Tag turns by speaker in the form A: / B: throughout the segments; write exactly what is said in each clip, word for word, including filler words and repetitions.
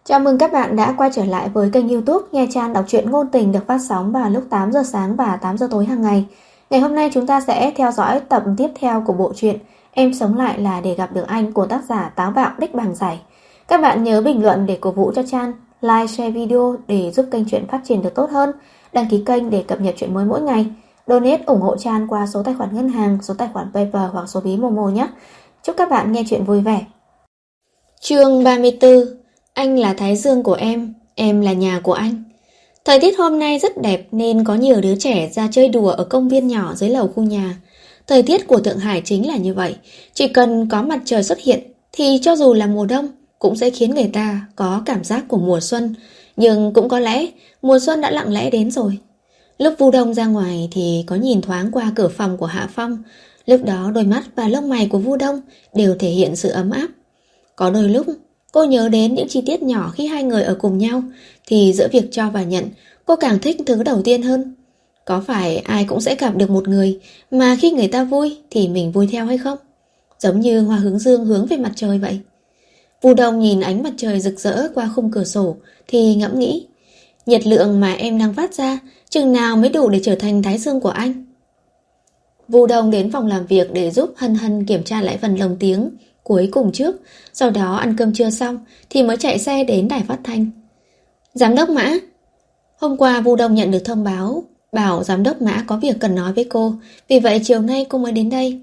A: Chào mừng các bạn đã quay trở lại với kênh YouTube Nghe Chan đọc truyện ngôn tình được phát sóng vào lúc tám giờ sáng và tám giờ tối hàng ngày. Ngày hôm nay chúng ta sẽ theo dõi tập tiếp theo của bộ truyện Em sống lại là để gặp được anh của tác giả Táo Bạo Đích Bàng Giải. Các bạn nhớ bình luận để cổ vũ cho Chan, like, share video để giúp kênh truyện phát triển được tốt hơn, đăng ký kênh để cập nhật truyện mới mỗi ngày, donate ủng hộ Chan qua số tài khoản ngân hàng, số tài khoản PayPal hoặc số ví Momo nhé. Chúc các bạn nghe truyện vui vẻ. Chương ba mươi tư. Anh là thái dương của em, em là nhà của anh. Thời tiết hôm nay rất đẹp nên có nhiều đứa trẻ ra chơi đùa ở công viên nhỏ dưới lầu khu nhà. Thời tiết của Thượng Hải chính là như vậy. Chỉ cần có mặt trời xuất hiện thì cho dù là mùa đông cũng sẽ khiến người ta có cảm giác của mùa xuân. Nhưng cũng có lẽ mùa xuân đã lặng lẽ đến rồi. Lúc Vu Đông ra ngoài thì có nhìn thoáng qua cửa phòng của Hạ Phong. Lúc đó đôi mắt và lông mày của Vu Đông đều thể hiện sự ấm áp. Có đôi lúc cô nhớ đến những chi tiết nhỏ khi hai người ở cùng nhau, thì giữa việc cho và nhận, cô càng thích thứ đầu tiên hơn. Có phải ai cũng sẽ gặp được một người mà khi người ta vui thì mình vui theo hay không? Giống như hoa hướng dương hướng về mặt trời vậy. Vu Đông nhìn ánh mặt trời rực rỡ qua khung cửa sổ thì ngẫm nghĩ, nhiệt lượng mà em đang phát ra chừng nào mới đủ để trở thành thái dương của anh? Vu Đông đến phòng làm việc để giúp Hân Hân kiểm tra lại phần lồng tiếng cuối cùng trước, sau đó ăn cơm trưa xong thì mới chạy xe đến đài phát thanh. Giám đốc Mã. Hôm qua Vu Đông nhận được thông báo bảo giám đốc Mã có việc cần nói với cô, vì vậy chiều nay cô mới đến đây.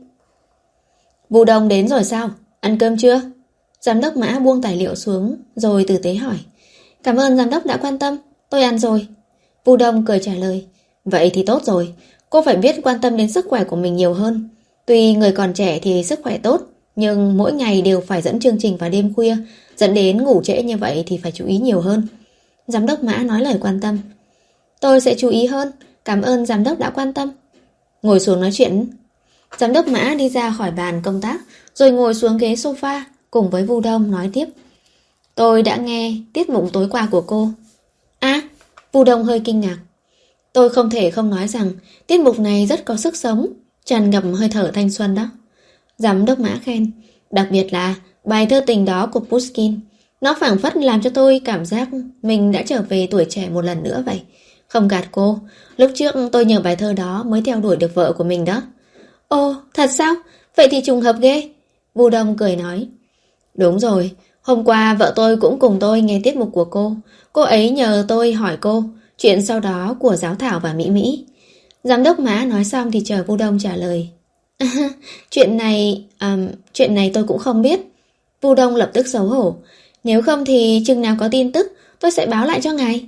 A: Vu Đông đến rồi sao? Ăn cơm chưa? Giám đốc Mã buông tài liệu xuống rồi tử tế hỏi. Cảm ơn giám đốc đã quan tâm, tôi ăn rồi. Vu Đông cười trả lời. Vậy thì tốt rồi, cô phải biết quan tâm đến sức khỏe của mình nhiều hơn. Tuy người còn trẻ thì sức khỏe tốt, nhưng mỗi ngày đều phải dẫn chương trình vào đêm khuya, dẫn đến ngủ trễ như vậy thì phải chú ý nhiều hơn. Giám đốc Mã nói lời quan tâm. Tôi sẽ chú ý hơn, cảm ơn giám đốc đã quan tâm. Ngồi xuống nói chuyện. Giám đốc Mã đi ra khỏi bàn công tác, rồi ngồi xuống ghế sofa cùng với Vu Đông nói tiếp. Tôi đã nghe tiết mục tối qua của cô. À, Vu Đông hơi kinh ngạc. Tôi không thể không nói rằng tiết mục này rất có sức sống, tràn ngập hơi thở thanh xuân đó. Giám đốc Mã khen. Đặc biệt là bài thơ tình đó của Pushkin. Nó phảng phất làm cho tôi cảm giác mình đã trở về tuổi trẻ một lần nữa vậy. Không gạt cô, lúc trước tôi nhờ bài thơ đó mới theo đuổi được vợ của mình đó. Ồ, thật sao? Vậy thì trùng hợp ghê. Vu Đông cười nói. Đúng rồi, hôm qua vợ tôi cũng cùng tôi nghe tiết mục của cô. Cô ấy nhờ tôi hỏi cô chuyện sau đó của Giáo Thảo và Mỹ Mỹ. Giám đốc Mã nói xong thì chờ Vu Đông trả lời. À, chuyện này um, Chuyện này tôi cũng không biết. Vu Đông lập tức xấu hổ. Nếu không thì chừng nào có tin tức tôi sẽ báo lại cho ngài.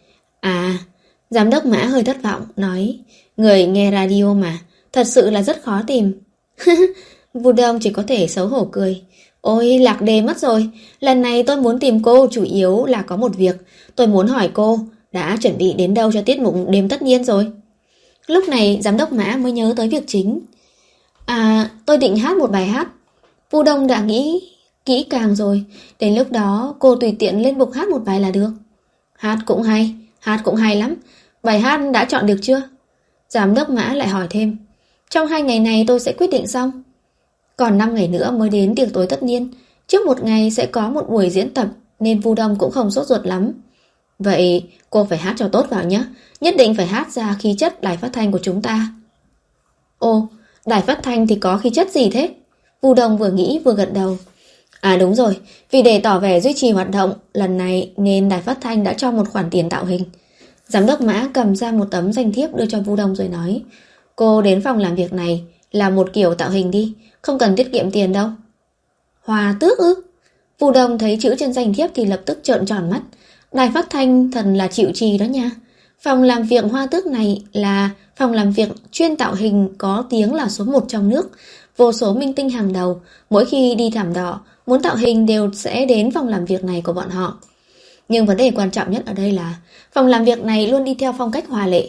A: À, giám đốc Mã hơi thất vọng nói, người nghe radio mà, thật sự là rất khó tìm. Vu Đông chỉ có thể xấu hổ cười. Ôi, lạc đề mất rồi. Lần này tôi muốn tìm cô chủ yếu là có một việc. Tôi muốn hỏi cô đã chuẩn bị đến đâu cho tiết mục đêm tất nhiên rồi. Lúc này giám đốc Mã mới nhớ tới việc chính. À, tôi định hát một bài hát. Vu Đông đã nghĩ kỹ càng rồi. Đến lúc đó cô tùy tiện lên bục hát một bài là được. Hát cũng hay, hát cũng hay lắm. Bài hát đã chọn được chưa? Giám đốc Mã lại hỏi thêm. Trong hai ngày này tôi sẽ quyết định xong. Còn năm ngày nữa mới đến tiệc tối tất niên. Trước một ngày sẽ có một buổi diễn tập, nên Vu Đông cũng không sốt ruột lắm. Vậy cô phải hát cho tốt vào nhé. Nhất định phải hát ra khí chất đài phát thanh của chúng ta. Ồ, đài phát thanh thì có khí chất gì thế? Vu Đông vừa nghĩ vừa gật đầu. À đúng rồi, vì để tỏ vẻ duy trì hoạt động lần này nên đài phát thanh đã cho một khoản tiền tạo hình. Giám đốc Mã cầm ra một tấm danh thiếp đưa cho Vu Đông rồi nói. Cô đến phòng làm việc này làm một kiểu tạo hình đi, không cần tiết kiệm tiền đâu. Hòa tước ư? Vu Đông thấy chữ trên danh thiếp thì lập tức trợn tròn mắt. Đài phát thanh thần là chịu trì đó nha. Phòng làm việc Hoa Tước này là phòng làm việc chuyên tạo hình có tiếng là số một trong nước. Vô số minh tinh hàng đầu, mỗi khi đi thảm đỏ, muốn tạo hình đều sẽ đến phòng làm việc này của bọn họ. Nhưng vấn đề quan trọng nhất ở đây là phòng làm việc này luôn đi theo phong cách hòa lệ.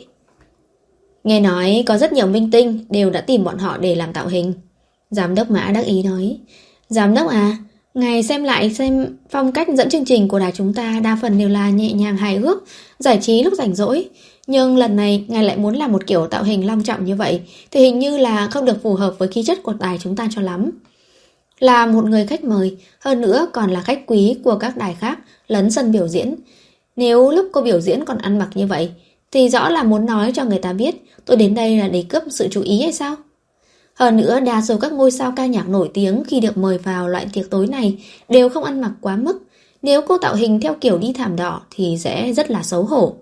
A: Nghe nói có rất nhiều minh tinh đều đã tìm bọn họ để làm tạo hình. Giám đốc Mã đắc ý nói. Giám đốc à, ngài xem lại xem phong cách dẫn chương trình của đài chúng ta đa phần đều là nhẹ nhàng hài hước, giải trí lúc rảnh rỗi. Nhưng lần này ngài lại muốn làm một kiểu tạo hình long trọng như vậy thì hình như là không được phù hợp với khí chất của đài chúng ta cho lắm. Là một người khách mời, hơn nữa còn là khách quý của các đài khác lấn sân biểu diễn. Nếu lúc cô biểu diễn còn ăn mặc như vậy, thì rõ là muốn nói cho người ta biết tôi đến đây là để cướp sự chú ý hay sao? Hơn nữa, đa số các ngôi sao ca nhạc nổi tiếng khi được mời vào loại tiệc tối này đều không ăn mặc quá mức. Nếu cô tạo hình theo kiểu đi thảm đỏ thì sẽ rất là xấu hổ.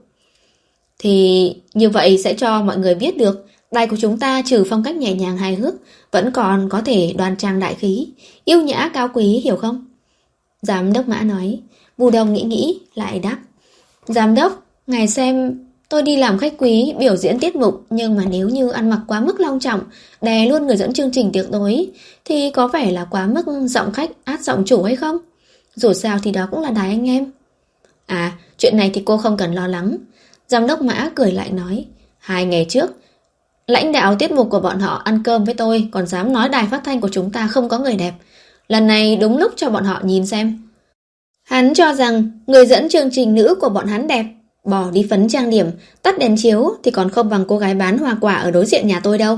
A: Thì như vậy sẽ cho mọi người biết được đài của chúng ta trừ phong cách nhẹ nhàng hài hước, vẫn còn có thể đoan trang đại khí, yêu nhã cao quý, hiểu không? Giám đốc Mã nói. Vu Đông nghĩ nghĩ, lại đáp. Giám đốc, ngài xem, tôi đi làm khách quý, biểu diễn tiết mục, nhưng mà nếu như ăn mặc quá mức long trọng, đè luôn người dẫn chương trình tiệc tối, thì có vẻ là quá mức giọng khách át giọng chủ hay không? Dù sao thì đó cũng là đài anh em. À, chuyện này thì cô không cần lo lắng. Giám đốc Mã cười lại nói. Hai ngày trước, lãnh đạo tiết mục của bọn họ ăn cơm với tôi, còn dám nói đài phát thanh của chúng ta không có người đẹp. Lần này đúng lúc cho bọn họ nhìn xem. Hắn cho rằng người dẫn chương trình nữ của bọn hắn đẹp, bỏ đi phấn trang điểm, tắt đèn chiếu thì còn không bằng cô gái bán hoa quả ở đối diện nhà tôi đâu.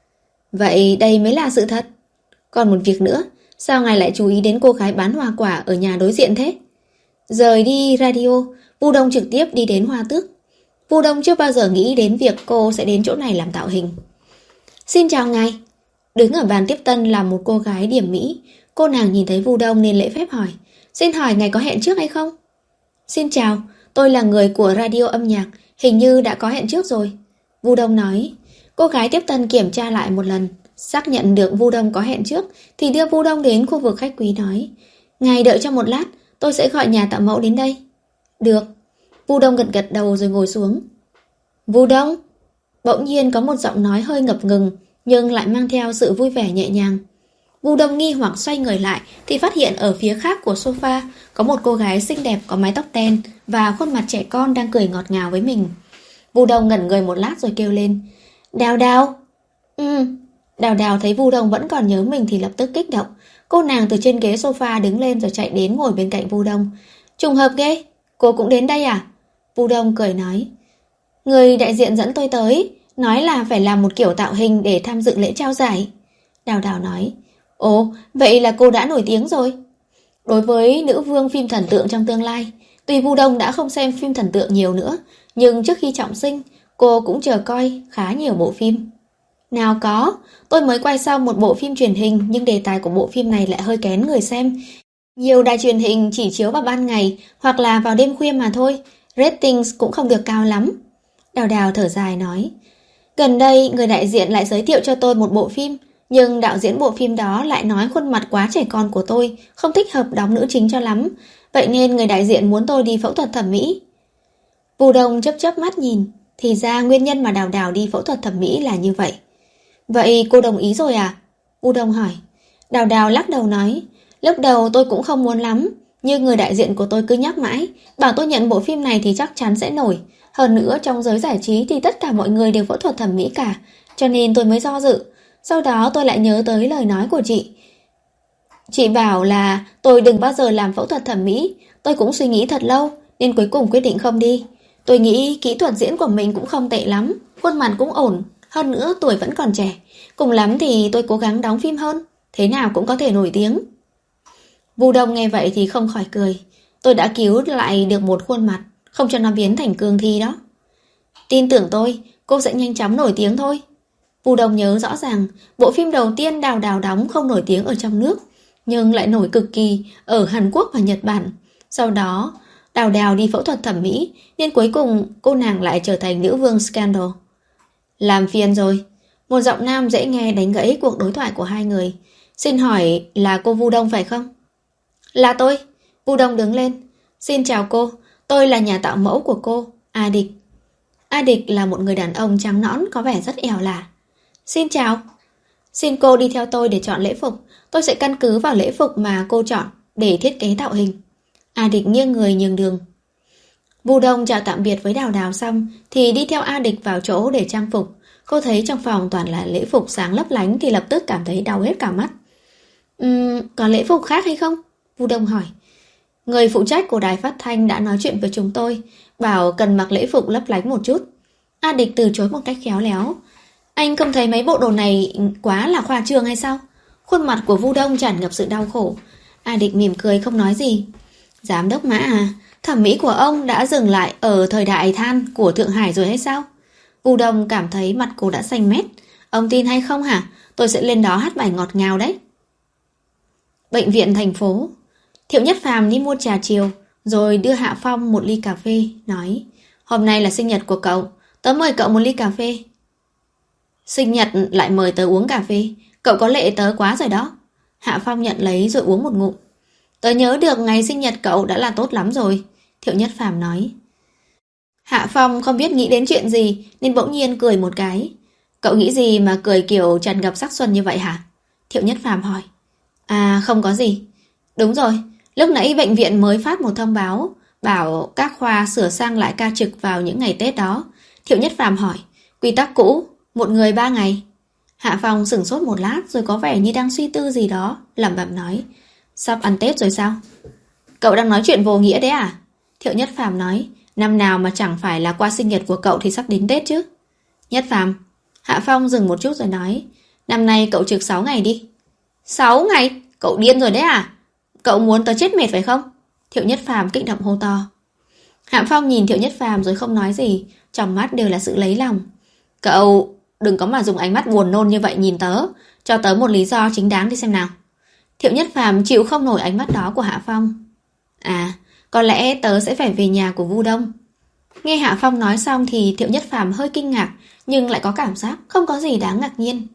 A: Vậy đây mới là sự thật. Còn một việc nữa, sao ngài lại chú ý đến cô gái bán hoa quả ở nhà đối diện thế? Rời đi radio, Vu Đông trực tiếp đi đến Hoa Tước. Vu Đông chưa bao giờ nghĩ đến việc cô sẽ đến chỗ này làm tạo hình. Xin chào ngài. Đứng ở bàn tiếp tân là một cô gái điểm mỹ. Cô nàng nhìn thấy Vu Đông nên lễ phép hỏi. Xin hỏi ngài có hẹn trước hay không? Xin chào, tôi là người của radio âm nhạc, hình như đã có hẹn trước rồi. Vu Đông nói. Cô gái tiếp tân kiểm tra lại một lần, xác nhận được Vu Đông có hẹn trước thì đưa Vu Đông đến khu vực khách quý nói. Ngài đợi cho một lát, tôi sẽ gọi nhà tạo mẫu đến đây. Được. Vu Đông gật gật đầu rồi ngồi xuống. Vu Đông. Bỗng nhiên có một giọng nói hơi ngập ngừng, nhưng lại mang theo sự vui vẻ nhẹ nhàng. Vu Đông nghi hoặc xoay người lại thì phát hiện ở phía khác của sofa có một cô gái xinh đẹp có mái tóc đen và khuôn mặt trẻ con đang cười ngọt ngào với mình. Vu Đông ngẩn người một lát rồi kêu lên. Đào Đào. Ừ. Đào Đào thấy Vu Đông vẫn còn nhớ mình thì lập tức kích động. Cô nàng từ trên ghế sofa đứng lên rồi chạy đến ngồi bên cạnh Vu Đông. Trùng hợp ghê, cô cũng đến đây à? Vu Đông cười nói. Người đại diện dẫn tôi tới, nói là phải làm một kiểu tạo hình để tham dự lễ trao giải. Đào Đào nói. Ồ, vậy là cô đã nổi tiếng rồi. Đối với nữ vương phim thần tượng trong tương lai, tuy Vu Đông đã không xem phim thần tượng nhiều nữa, nhưng trước khi trọng sinh, cô cũng chờ coi khá nhiều bộ phim. Nào có, tôi mới quay xong một bộ phim truyền hình nhưng đề tài của bộ phim này lại hơi kén người xem. Nhiều đài truyền hình chỉ chiếu vào ban ngày hoặc là vào đêm khuya mà thôi, ratings cũng không được cao lắm. Đào Đào thở dài nói. Gần đây người đại diện lại giới thiệu cho tôi một bộ phim, nhưng đạo diễn bộ phim đó lại nói khuôn mặt quá trẻ con của tôi không thích hợp đóng nữ chính cho lắm, vậy nên người đại diện muốn tôi đi phẫu thuật thẩm mỹ. Vu Đông chớp chớp mắt nhìn, thì ra nguyên nhân mà Đào Đào đi phẫu thuật thẩm mỹ là như vậy. Vậy cô đồng ý rồi à? Vu Đông hỏi. Đào Đào lắc đầu nói. Lúc đầu tôi cũng không muốn lắm, nhưng người đại diện của tôi cứ nhắc mãi, bảo tôi nhận bộ phim này thì chắc chắn sẽ nổi. Hơn nữa trong giới giải trí thì tất cả mọi người đều phẫu thuật thẩm mỹ cả, cho nên tôi mới do dự. Sau đó tôi lại nhớ tới lời nói của chị. Chị bảo là tôi đừng bao giờ làm phẫu thuật thẩm mỹ. Tôi cũng suy nghĩ thật lâu, nên cuối cùng quyết định không đi. Tôi nghĩ kỹ thuật diễn của mình cũng không tệ lắm, khuôn mặt cũng ổn, hơn nữa tuổi vẫn còn trẻ. Cùng lắm thì tôi cố gắng đóng phim hơn, thế nào cũng có thể nổi tiếng. Vu Đông nghe vậy thì không khỏi cười. Tôi đã cứu lại được một khuôn mặt, không cho nó biến thành cương thi đó. Tin tưởng tôi, cô sẽ nhanh chóng nổi tiếng thôi. Vu Đông nhớ rõ ràng, bộ phim đầu tiên Đào Đào đóng không nổi tiếng ở trong nước, nhưng lại nổi cực kỳ ở Hàn Quốc và Nhật Bản. Sau đó, Đào Đào đi phẫu thuật thẩm mỹ, nên cuối cùng cô nàng lại trở thành nữ vương scandal. Làm phiền rồi. Một giọng nam dễ nghe đánh gãy cuộc đối thoại của hai người. Xin hỏi là cô Vu Đông phải không? Là tôi. Vu Đông đứng lên. Xin chào cô, tôi là nhà tạo mẫu của cô, A Địch. A Địch là một người đàn ông trắng nõn có vẻ rất ẻo lả. Xin chào. Xin cô đi theo tôi để chọn lễ phục. Tôi sẽ căn cứ vào lễ phục mà cô chọn để thiết kế tạo hình. A Địch nghiêng người nhường đường. Vu Đông chào tạm biệt với Đào Đào xong thì đi theo A Địch vào chỗ để trang phục. Cô thấy trong phòng toàn là lễ phục sáng lấp lánh thì lập tức cảm thấy đau hết cả mắt. Uhm, có lễ phục khác hay không? Vu Đông hỏi. Người phụ trách của đài phát thanh đã nói chuyện với chúng tôi, bảo cần mặc lễ phục lấp lánh một chút. A Địch từ chối một cách khéo léo. Anh không thấy mấy bộ đồ này quá là khoa trương hay sao? Khuôn mặt của Vu Đông tràn ngập sự đau khổ. A Địch mỉm cười không nói gì. Giám đốc Mã à, thẩm mỹ của ông đã dừng lại ở thời đại than của Thượng Hải rồi hay sao? Vu Đông cảm thấy mặt cô đã xanh mét. Ông tin hay không hả? Tôi sẽ lên đó hát bài ngọt ngào đấy. Bệnh viện thành phố. Thiệu Nhất Phàm đi mua trà chiều, rồi đưa Hạ Phong một ly cà phê, nói: Hôm nay là sinh nhật của cậu, tớ mời cậu một ly cà phê. Sinh nhật lại mời tớ uống cà phê, cậu có lệ tớ quá rồi đó. Hạ Phong nhận lấy rồi uống một ngụm. Tớ nhớ được ngày sinh nhật cậu đã là tốt lắm rồi, Thiệu Nhất Phàm nói. Hạ Phong không biết nghĩ đến chuyện gì nên bỗng nhiên cười một cái. Cậu nghĩ gì mà cười kiểu tràn ngập sắc xuân như vậy hả? Thiệu Nhất Phàm hỏi. À không có gì. Đúng rồi, lúc nãy bệnh viện mới phát một thông báo bảo các khoa sửa sang lại ca trực vào những ngày Tết đó. Thiệu Nhất Phàm hỏi. Quy tắc cũ, một người ba ngày. Hạ Phong sửng sốt một lát rồi có vẻ như đang suy tư gì đó, lẩm bẩm nói. Sắp ăn Tết rồi sao? Cậu đang nói chuyện vô nghĩa đấy à? Thiệu Nhất Phàm nói. Năm nào mà chẳng phải là qua sinh nhật của cậu thì sắp đến Tết chứ. Nhất Phàm. Hạ Phong dừng một chút rồi nói. Năm nay cậu trực sáu ngày đi. sáu ngày? Cậu điên rồi đấy à? Cậu muốn tớ chết mệt phải không? Thiệu Nhất Phàm kích động hô to. Hạ Phong nhìn Thiệu Nhất Phàm rồi không nói gì, trong mắt đều là sự lấy lòng. Cậu đừng có mà dùng ánh mắt buồn nôn như vậy nhìn tớ, cho tớ một lý do chính đáng đi xem nào. Thiệu Nhất Phàm chịu không nổi ánh mắt đó của Hạ Phong. À, có lẽ tớ sẽ phải về nhà của Vu Đông. Nghe Hạ Phong nói xong thì Thiệu Nhất Phàm hơi kinh ngạc, nhưng lại có cảm giác không có gì đáng ngạc nhiên.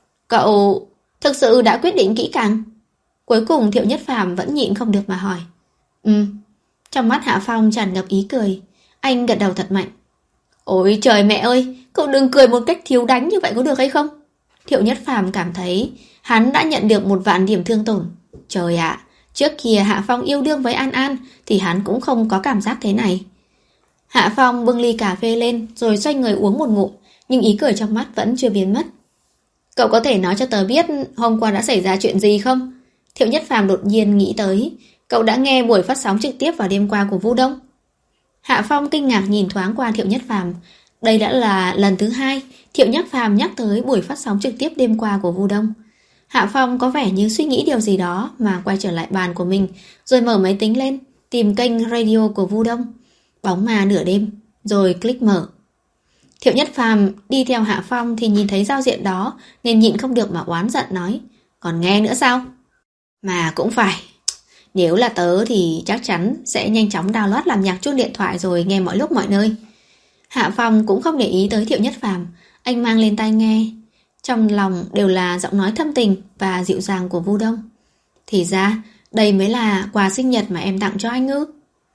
A: Cậu thực sự đã quyết định kỹ càng? Cuối cùng Thiệu Nhất Phàm vẫn nhịn không được mà hỏi. Ừ. Trong mắt Hạ Phong tràn ngập ý cười. Anh gật đầu thật mạnh. Ôi trời mẹ ơi, cậu đừng cười một cách thiếu đánh như vậy có được hay không? Thiệu Nhất Phàm cảm thấy hắn đã nhận được một vạn điểm thương tổn. Trời ạ, trước kia Hạ Phong yêu đương với An An thì hắn cũng không có cảm giác thế này. Hạ Phong bưng ly cà phê lên rồi xoay người uống một ngụm, nhưng ý cười trong mắt vẫn chưa biến mất. Cậu có thể nói cho tớ biết hôm qua đã xảy ra chuyện gì không? Thiệu Nhất Phàm đột nhiên nghĩ tới. Cậu đã nghe buổi phát sóng trực tiếp vào đêm qua của Vu Đông. Hạ Phong kinh ngạc nhìn thoáng qua Thiệu Nhất Phàm. Đây đã là lần thứ hai Thiệu Nhất Phàm nhắc tới buổi phát sóng trực tiếp đêm qua của Vu Đông. Hạ Phong có vẻ như suy nghĩ điều gì đó mà quay trở lại bàn của mình, rồi mở máy tính lên, tìm kênh radio của Vu Đông. Bóng ma nửa đêm, rồi click mở. Thiệu Nhất Phàm đi theo Hạ Phong thì nhìn thấy giao diện đó nên nhịn không được mà oán giận nói. Còn nghe nữa sao? Mà cũng phải. Nếu là tớ thì chắc chắn sẽ nhanh chóng download làm nhạc chuông điện thoại rồi nghe mọi lúc mọi nơi. Hạ Phong cũng không để ý tới Thiệu Nhất Phàm. Anh mang lên tai nghe. Trong lòng đều là giọng nói thâm tình và dịu dàng của Vu Đông. Thì ra đây mới là quà sinh nhật mà em tặng cho anh ư?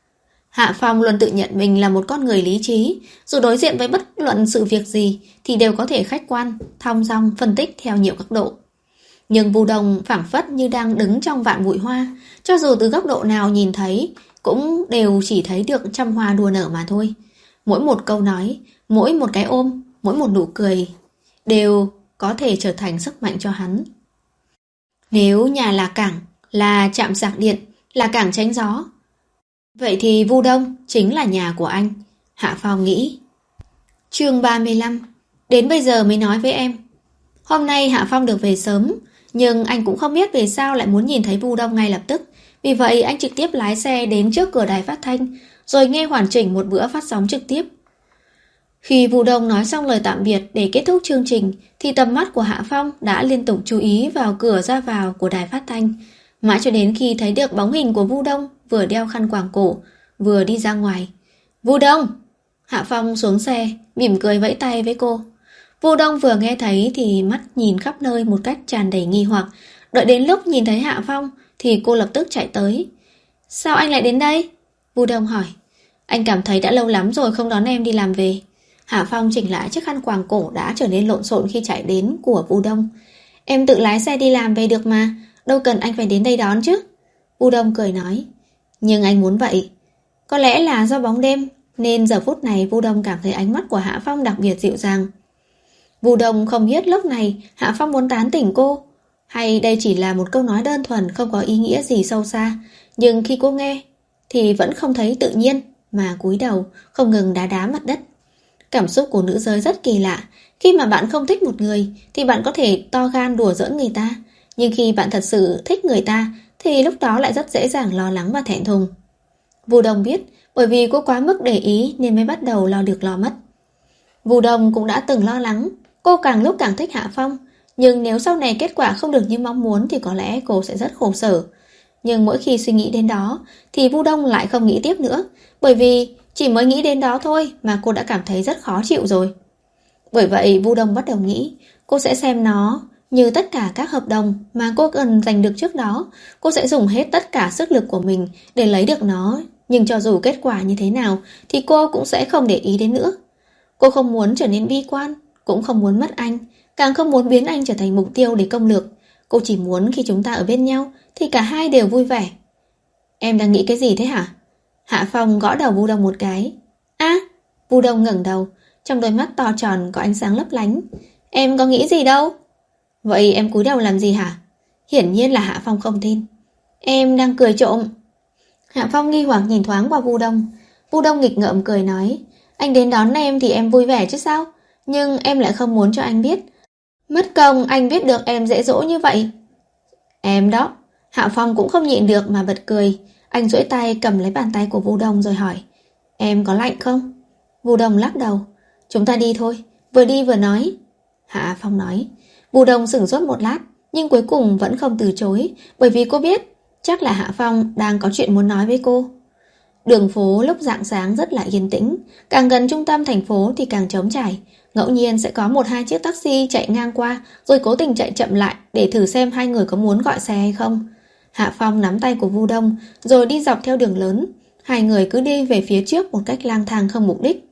A: Hạ Phong luôn tự nhận mình là một con người lý trí. Dù đối diện với bất luận sự việc gì thì đều có thể khách quan, thong dong phân tích theo nhiều góc độ. Nhưng Vu Đông phảng phất như đang đứng trong vạn bụi hoa. Cho dù từ góc độ nào nhìn thấy cũng đều chỉ thấy được trăm hoa đua nở mà thôi. Mỗi một câu nói, mỗi một cái ôm, mỗi một nụ cười đều có thể trở thành sức mạnh cho hắn. Nếu nhà là cảng, là trạm sạc điện, là cảng tránh gió, vậy thì Vu Đông chính là nhà của anh, Hạ Phong nghĩ. Chương ba mươi lăm. Đến bây giờ mới nói với em. Hôm nay Hạ Phong được về sớm, nhưng anh cũng không biết vì sao lại muốn nhìn thấy Vu Đông ngay lập tức. Vì vậy anh trực tiếp lái xe đến trước cửa đài phát thanh, rồi nghe hoàn chỉnh một bữa phát sóng trực tiếp. Khi Vu Đông nói xong lời tạm biệt để kết thúc chương trình, thì tầm mắt của Hạ Phong đã liên tục chú ý vào cửa ra vào của đài phát thanh, mãi cho đến khi thấy được bóng hình của Vu Đông vừa đeo khăn quàng cổ, vừa đi ra ngoài. Vu Đông! Hạ Phong xuống xe, mỉm cười vẫy tay với cô. Vu Đông vừa nghe thấy thì mắt nhìn khắp nơi một cách tràn đầy nghi hoặc. Đợi đến lúc nhìn thấy Hạ Phong thì cô lập tức chạy tới. Sao anh lại đến đây? Vu Đông hỏi. Anh cảm thấy đã lâu lắm rồi không đón em đi làm về. Hạ Phong chỉnh lại chiếc khăn quàng cổ đã trở nên lộn xộn khi chạy đến của Vu Đông. Em tự lái xe đi làm về được mà, đâu cần anh phải đến đây đón chứ. Vu Đông cười nói. Nhưng anh muốn vậy. Có lẽ là do bóng đêm nên giờ phút này Vu Đông cảm thấy ánh mắt của Hạ Phong đặc biệt dịu dàng. Vu Đông không biết lúc này Hạ Phong muốn tán tỉnh cô, hay đây chỉ là một câu nói đơn thuần không có ý nghĩa gì sâu xa. Nhưng khi cô nghe thì vẫn không thấy tự nhiên, mà cúi đầu không ngừng đá đá mặt đất. Cảm xúc của nữ giới rất kỳ lạ. Khi mà bạn không thích một người thì bạn có thể to gan đùa giỡn người ta, Nhưng khi bạn thật sự thích người ta thì lúc đó lại rất dễ dàng lo lắng và thẹn thùng. Vu Đông biết, bởi vì cô quá mức để ý nên mới bắt đầu lo được lo mất. Vu Đông cũng đã từng lo lắng, cô càng lúc càng thích Hạ Phong, nhưng nếu sau này kết quả không được như mong muốn thì có lẽ cô sẽ rất khổ sở. Nhưng mỗi khi suy nghĩ đến đó thì Vu Đông lại không nghĩ tiếp nữa, bởi vì chỉ mới nghĩ đến đó thôi mà cô đã cảm thấy rất khó chịu rồi. Bởi vậy Vu Đông bắt đầu nghĩ cô sẽ xem nó như tất cả các hợp đồng mà cô cần giành được trước đó. Cô sẽ dùng hết tất cả sức lực của mình để lấy được nó, nhưng cho dù kết quả như thế nào thì cô cũng sẽ không để ý đến nữa. Cô không muốn trở nên bi quan, cũng không muốn mất anh, càng không muốn biến anh trở thành mục tiêu để công lược. Cô chỉ muốn khi chúng ta ở bên nhau thì cả hai đều vui vẻ. Em đang nghĩ cái gì thế hả? Hạ Phong gõ đầu Vu Đông một cái. À, Vu Đông ngẩng đầu, trong đôi mắt to tròn có ánh sáng lấp lánh. Em có nghĩ gì đâu. Vậy em cúi đầu làm gì hả? Hiển nhiên là Hạ Phong không tin. Em đang cười trộm. Hạ Phong nghi hoặc nhìn thoáng qua Vu Đông. Vu Đông nghịch ngợm cười nói, anh đến đón em thì em vui vẻ chứ sao? Nhưng em lại không muốn cho anh biết. Mất công anh biết được em dễ dỗ như vậy. Em đó. Hạ Phong cũng không nhịn được mà bật cười. Anh duỗi tay cầm lấy bàn tay của Vu Đông rồi hỏi, em có lạnh không? Vu Đông lắc đầu. Chúng ta đi thôi. Vừa đi vừa nói. Hạ Phong nói. Vu Đông sửng sốt một lát, nhưng cuối cùng vẫn không từ chối, bởi vì cô biết chắc là Hạ Phong đang có chuyện muốn nói với cô. Đường phố lúc rạng sáng rất là yên tĩnh, càng gần trung tâm thành phố thì càng trống trải. Ngẫu nhiên sẽ có một hai chiếc taxi chạy ngang qua, rồi cố tình chạy chậm lại để thử xem hai người có muốn gọi xe hay không. Hạ Phong nắm tay của Vu Đông rồi đi dọc theo đường lớn. Hai người cứ đi về phía trước một cách lang thang không mục đích.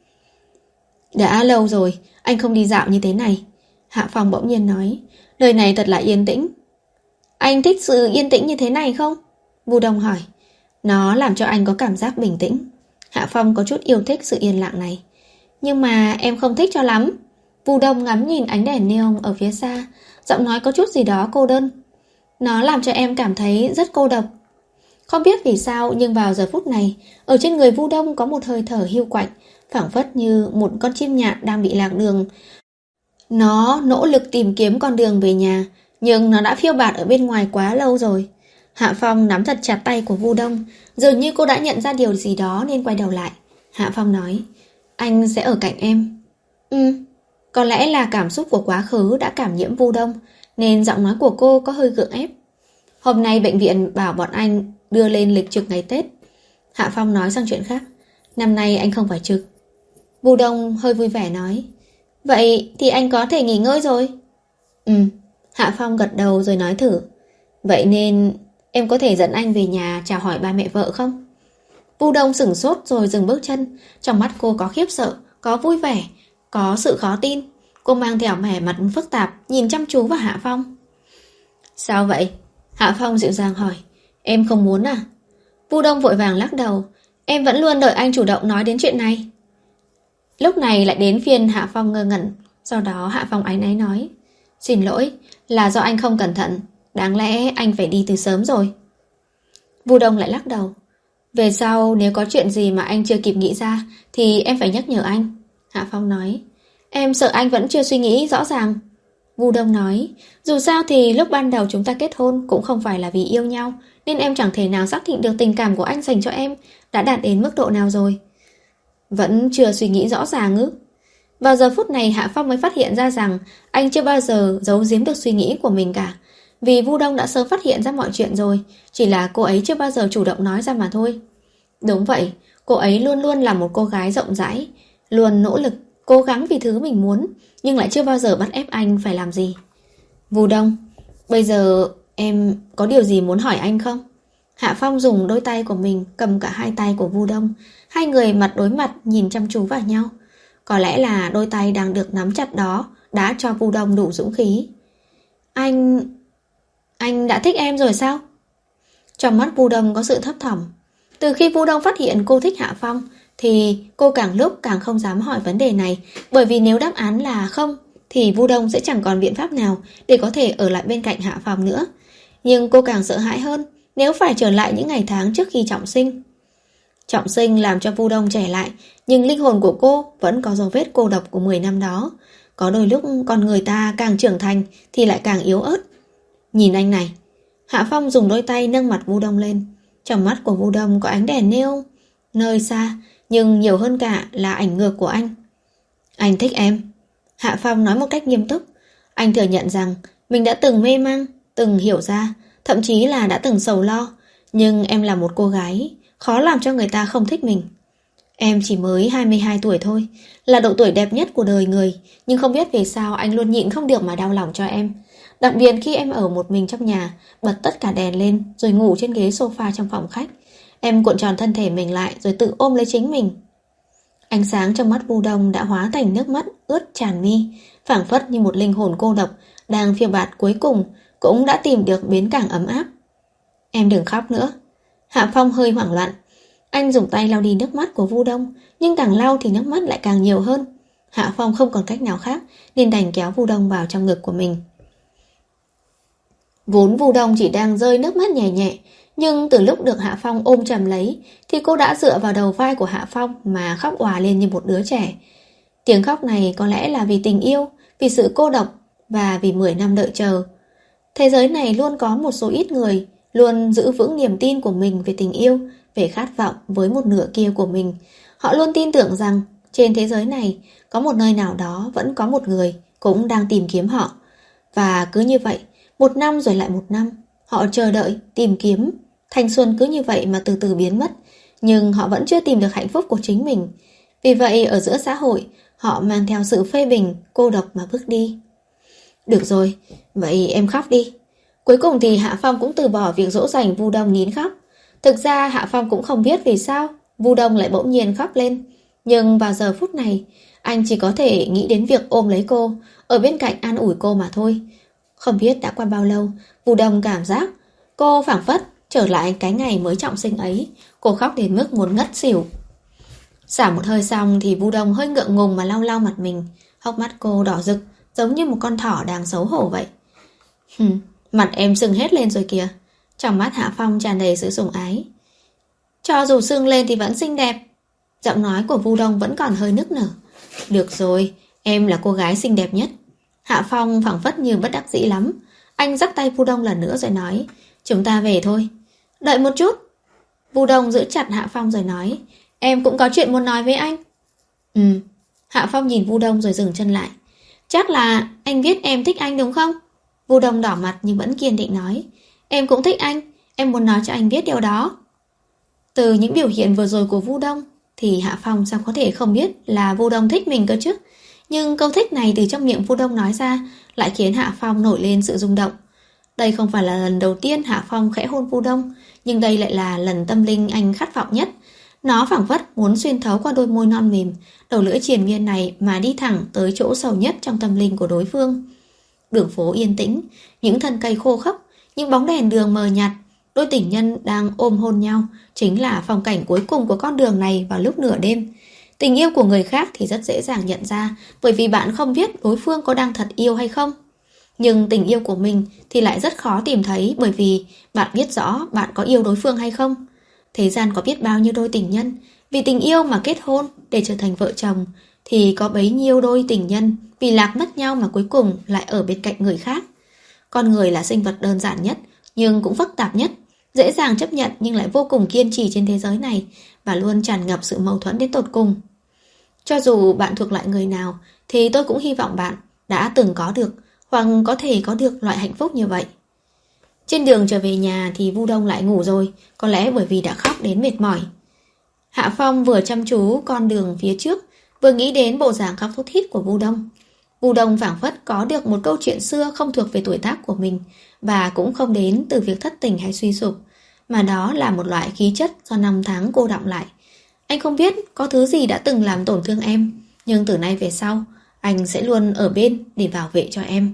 A: Đã lâu rồi anh không đi dạo như thế này. Hạ Phong bỗng nhiên nói, nơi này thật là yên tĩnh. Anh thích sự yên tĩnh như thế này không? Vu Đông hỏi. Nó làm cho anh có cảm giác bình tĩnh. Hạ Phong có chút yêu thích sự yên lặng này. Nhưng mà em không thích cho lắm. Vu Đông ngắm nhìn ánh đèn neon ở phía xa, giọng nói có chút gì đó cô đơn. Nó làm cho em cảm thấy rất cô độc. Không biết vì sao nhưng vào giờ phút này, ở trên người Vu Đông có một hơi thở hiu quạnh, phảng phất như một con chim nhạn đang bị lạc đường. Nó nỗ lực tìm kiếm con đường về nhà, nhưng nó đã phiêu bạt ở bên ngoài quá lâu rồi. Hạ Phong nắm thật chặt tay của Vu Đông, dường như cô đã nhận ra điều gì đó nên quay đầu lại. Hạ Phong nói, anh sẽ ở cạnh em. Ừ, có lẽ là cảm xúc của quá khứ đã cảm nhiễm Vu Đông, nên giọng nói của cô có hơi gượng ép. Hôm nay bệnh viện bảo bọn anh đưa lên lịch trực ngày Tết. Hạ Phong nói sang chuyện khác, năm nay anh không phải trực. Vu Đông hơi vui vẻ nói, vậy thì anh có thể nghỉ ngơi rồi. Ừ, Hạ Phong gật đầu rồi nói thử, vậy nên em có thể dẫn anh về nhà chào hỏi ba mẹ vợ không? Vu Đông sửng sốt rồi dừng bước chân. Trong mắt cô có khiếp sợ, có vui vẻ, có sự khó tin. Cô mang theo vẻ mặt phức tạp, nhìn chăm chú vào Hạ Phong. Sao vậy? Hạ Phong dịu dàng hỏi. Em không muốn à? Vu Đông vội vàng lắc đầu. Em vẫn luôn đợi anh chủ động nói đến chuyện này. Lúc này lại đến phiên Hạ Phong ngơ ngẩn. Sau đó Hạ Phong áy náy nói, xin lỗi, là do anh không cẩn thận. Đáng lẽ anh phải đi từ sớm rồi. Vu Đông lại lắc đầu. Về sau nếu có chuyện gì mà anh chưa kịp nghĩ ra thì em phải nhắc nhở anh. Hạ Phong nói. Em sợ anh vẫn chưa suy nghĩ rõ ràng. Vu Đông nói, dù sao thì lúc ban đầu chúng ta kết hôn cũng không phải là vì yêu nhau, nên em chẳng thể nào xác định được tình cảm của anh dành cho em đã đạt đến mức độ nào rồi. Vẫn chưa suy nghĩ rõ ràng ư? Vào giờ phút này Hạ Phong mới phát hiện ra rằng anh chưa bao giờ giấu giếm được suy nghĩ của mình cả. Vì Vu Đông đã sớm phát hiện ra mọi chuyện rồi, chỉ là cô ấy chưa bao giờ chủ động nói ra mà thôi. Đúng vậy, cô ấy luôn luôn là một cô gái rộng rãi, luôn nỗ lực, cố gắng vì thứ mình muốn, nhưng lại chưa bao giờ bắt ép anh phải làm gì. Vu Đông, bây giờ em có điều gì muốn hỏi anh không? Hạ Phong dùng đôi tay của mình cầm cả hai tay của Vu Đông. Hai người mặt đối mặt nhìn chăm chú vào nhau. Có lẽ là đôi tay đang được nắm chặt đó đã cho Vu Đông đủ dũng khí. Anh... Anh đã thích em rồi sao? Trong mắt Vu Đông có sự thấp thỏm. Từ khi Vu Đông phát hiện cô thích Hạ Phong thì cô càng lúc càng không dám hỏi vấn đề này, bởi vì nếu đáp án là không thì Vu Đông sẽ chẳng còn biện pháp nào để có thể ở lại bên cạnh Hạ Phong nữa. Nhưng cô càng sợ hãi hơn nếu phải trở lại những ngày tháng trước khi trọng sinh. Trọng sinh làm cho Vu Đông trẻ lại, nhưng linh hồn của cô vẫn có dấu vết cô độc của mười năm đó. Có đôi lúc con người ta càng trưởng thành thì lại càng yếu ớt. Nhìn anh này. Hạ Phong dùng đôi tay nâng mặt Vu Đông lên. Trong mắt của Vu Đông có ánh đèn neon nơi xa, nhưng nhiều hơn cả là ảnh ngược của anh. Anh thích em. Hạ Phong nói một cách nghiêm túc. Anh thừa nhận rằng mình đã từng mê mang, từng hiểu ra, thậm chí là đã từng sầu lo. Nhưng em là một cô gái, khó làm cho người ta không thích mình. Em chỉ mới hai mươi hai tuổi thôi, là độ tuổi đẹp nhất của đời người. Nhưng không biết vì sao anh luôn nhịn không được mà đau lòng cho em. Đặc biệt khi em ở một mình trong nhà, bật tất cả đèn lên rồi ngủ trên ghế sofa trong phòng khách. Em cuộn tròn thân thể mình lại rồi tự ôm lấy chính mình. Ánh sáng trong mắt Vu Đông đã hóa thành nước mắt ướt tràn mi, phảng phất như một linh hồn cô độc đang phiêu bạt cuối cùng cũng đã tìm được bến cảng ấm áp. Em đừng khóc nữa. Hạ Phong hơi hoảng loạn. Anh dùng tay lau đi nước mắt của Vu Đông, nhưng càng lau thì nước mắt lại càng nhiều hơn. Hạ Phong không còn cách nào khác nên đành kéo Vu Đông vào trong ngực của mình. Vốn Vu Đông chỉ đang rơi nước mắt nhẹ nhẹ, nhưng từ lúc được Hạ Phong ôm chầm lấy thì cô đã dựa vào đầu vai của Hạ Phong mà khóc òa lên như một đứa trẻ. Tiếng khóc này có lẽ là vì tình yêu, vì sự cô độc và vì mười năm đợi chờ. Thế giới này luôn có một số ít người luôn giữ vững niềm tin của mình về tình yêu, về khát vọng với một nửa kia của mình. Họ luôn tin tưởng rằng trên thế giới này có một nơi nào đó vẫn có một người cũng đang tìm kiếm họ. Và cứ như vậy, một năm rồi lại một năm, họ chờ đợi, tìm kiếm. Thanh xuân cứ như vậy mà từ từ biến mất, nhưng họ vẫn chưa tìm được hạnh phúc của chính mình. Vì vậy ở giữa xã hội, họ mang theo sự phê bình, cô độc mà bước đi. Được rồi, vậy em khóc đi. Cuối cùng thì Hạ Phong cũng từ bỏ việc dỗ dành Vu Đông nín khóc. Thực ra Hạ Phong cũng không biết vì sao Vu Đông lại bỗng nhiên khóc lên. Nhưng vào giờ phút này, anh chỉ có thể nghĩ đến việc ôm lấy cô, ở bên cạnh an ủi cô mà thôi. Không biết đã qua bao lâu, Vu Đông cảm giác cô phảng phất trở lại cái ngày mới trọng sinh ấy. Cô khóc đến mức muốn ngất xỉu. Xả một hơi xong thì Vu Đông hơi ngượng ngùng mà lau lau mặt mình. Hốc mắt cô đỏ rực, giống như một con thỏ đang xấu hổ vậy. Hừm, mặt em sưng hết lên rồi kìa. Trong mắt Hạ Phong tràn đầy sự sủng ái. Cho dù sưng lên thì vẫn xinh đẹp. Giọng nói của Vu Đông vẫn còn hơi nức nở. Được rồi, em là cô gái xinh đẹp nhất. Hạ Phong phảng phất như bất đắc dĩ lắm. Anh dắt tay Vu Đông lần nữa rồi nói, chúng ta về thôi. Đợi một chút. Vu Đông giữ chặt Hạ Phong rồi nói, em cũng có chuyện muốn nói với anh. Ừ. Hạ Phong nhìn Vu Đông rồi dừng chân lại. Chắc là anh biết em thích anh đúng không? Vu Đông đỏ mặt nhưng vẫn kiên định nói, em cũng thích anh, em muốn nói cho anh biết điều đó. Từ những biểu hiện vừa rồi của Vu Đông thì Hạ Phong sao có thể không biết là Vu Đông thích mình cơ chứ. Nhưng câu thích này từ trong miệng Vu Đông nói ra lại khiến Hạ Phong nổi lên sự rung động. Đây không phải là lần đầu tiên Hạ Phong khẽ hôn Vu Đông, nhưng đây lại là lần tâm linh anh khát vọng nhất. Nó phảng phất muốn xuyên thấu qua đôi môi non mềm, đầu lưỡi triền miên này mà đi thẳng tới chỗ sâu nhất trong tâm linh của đối phương. Đường phố yên tĩnh, những thân cây khô khốc, những bóng đèn đường mờ nhạt, đôi tình nhân đang ôm hôn nhau chính là phong cảnh cuối cùng của con đường này vào lúc nửa đêm. Tình yêu của người khác thì rất dễ dàng nhận ra, bởi vì bạn không biết đối phương có đang thật yêu hay không. Nhưng tình yêu của mình thì lại rất khó tìm thấy, bởi vì bạn biết rõ bạn có yêu đối phương hay không. Thế gian có biết bao nhiêu đôi tình nhân vì tình yêu mà kết hôn để trở thành vợ chồng, thì có bấy nhiêu đôi tình nhân vì lạc mất nhau mà cuối cùng lại ở bên cạnh người khác. Con người là sinh vật đơn giản nhất nhưng cũng phức tạp nhất, dễ dàng chấp nhận nhưng lại vô cùng kiên trì trên thế giới này, và luôn tràn ngập sự mâu thuẫn đến tột cùng. Cho dù bạn thuộc loại người nào thì tôi cũng hy vọng bạn đã từng có được hoặc có thể có được loại hạnh phúc như vậy. Trên đường trở về nhà thì Vu Đông lại ngủ rồi, có lẽ bởi vì đã khóc đến mệt mỏi. Hạ Phong vừa chăm chú con đường phía trước, vừa nghĩ đến bộ dạng khóc thút thít của Vu Đông. Vu Đông phảng phất có được một câu chuyện xưa không thuộc về tuổi tác của mình, và cũng không đến từ việc thất tình hay suy sụp, mà đó là một loại khí chất do năm tháng cô đọng lại. Anh không biết có thứ gì đã từng làm tổn thương em, nhưng từ nay về sau, anh sẽ luôn ở bên để bảo vệ cho em.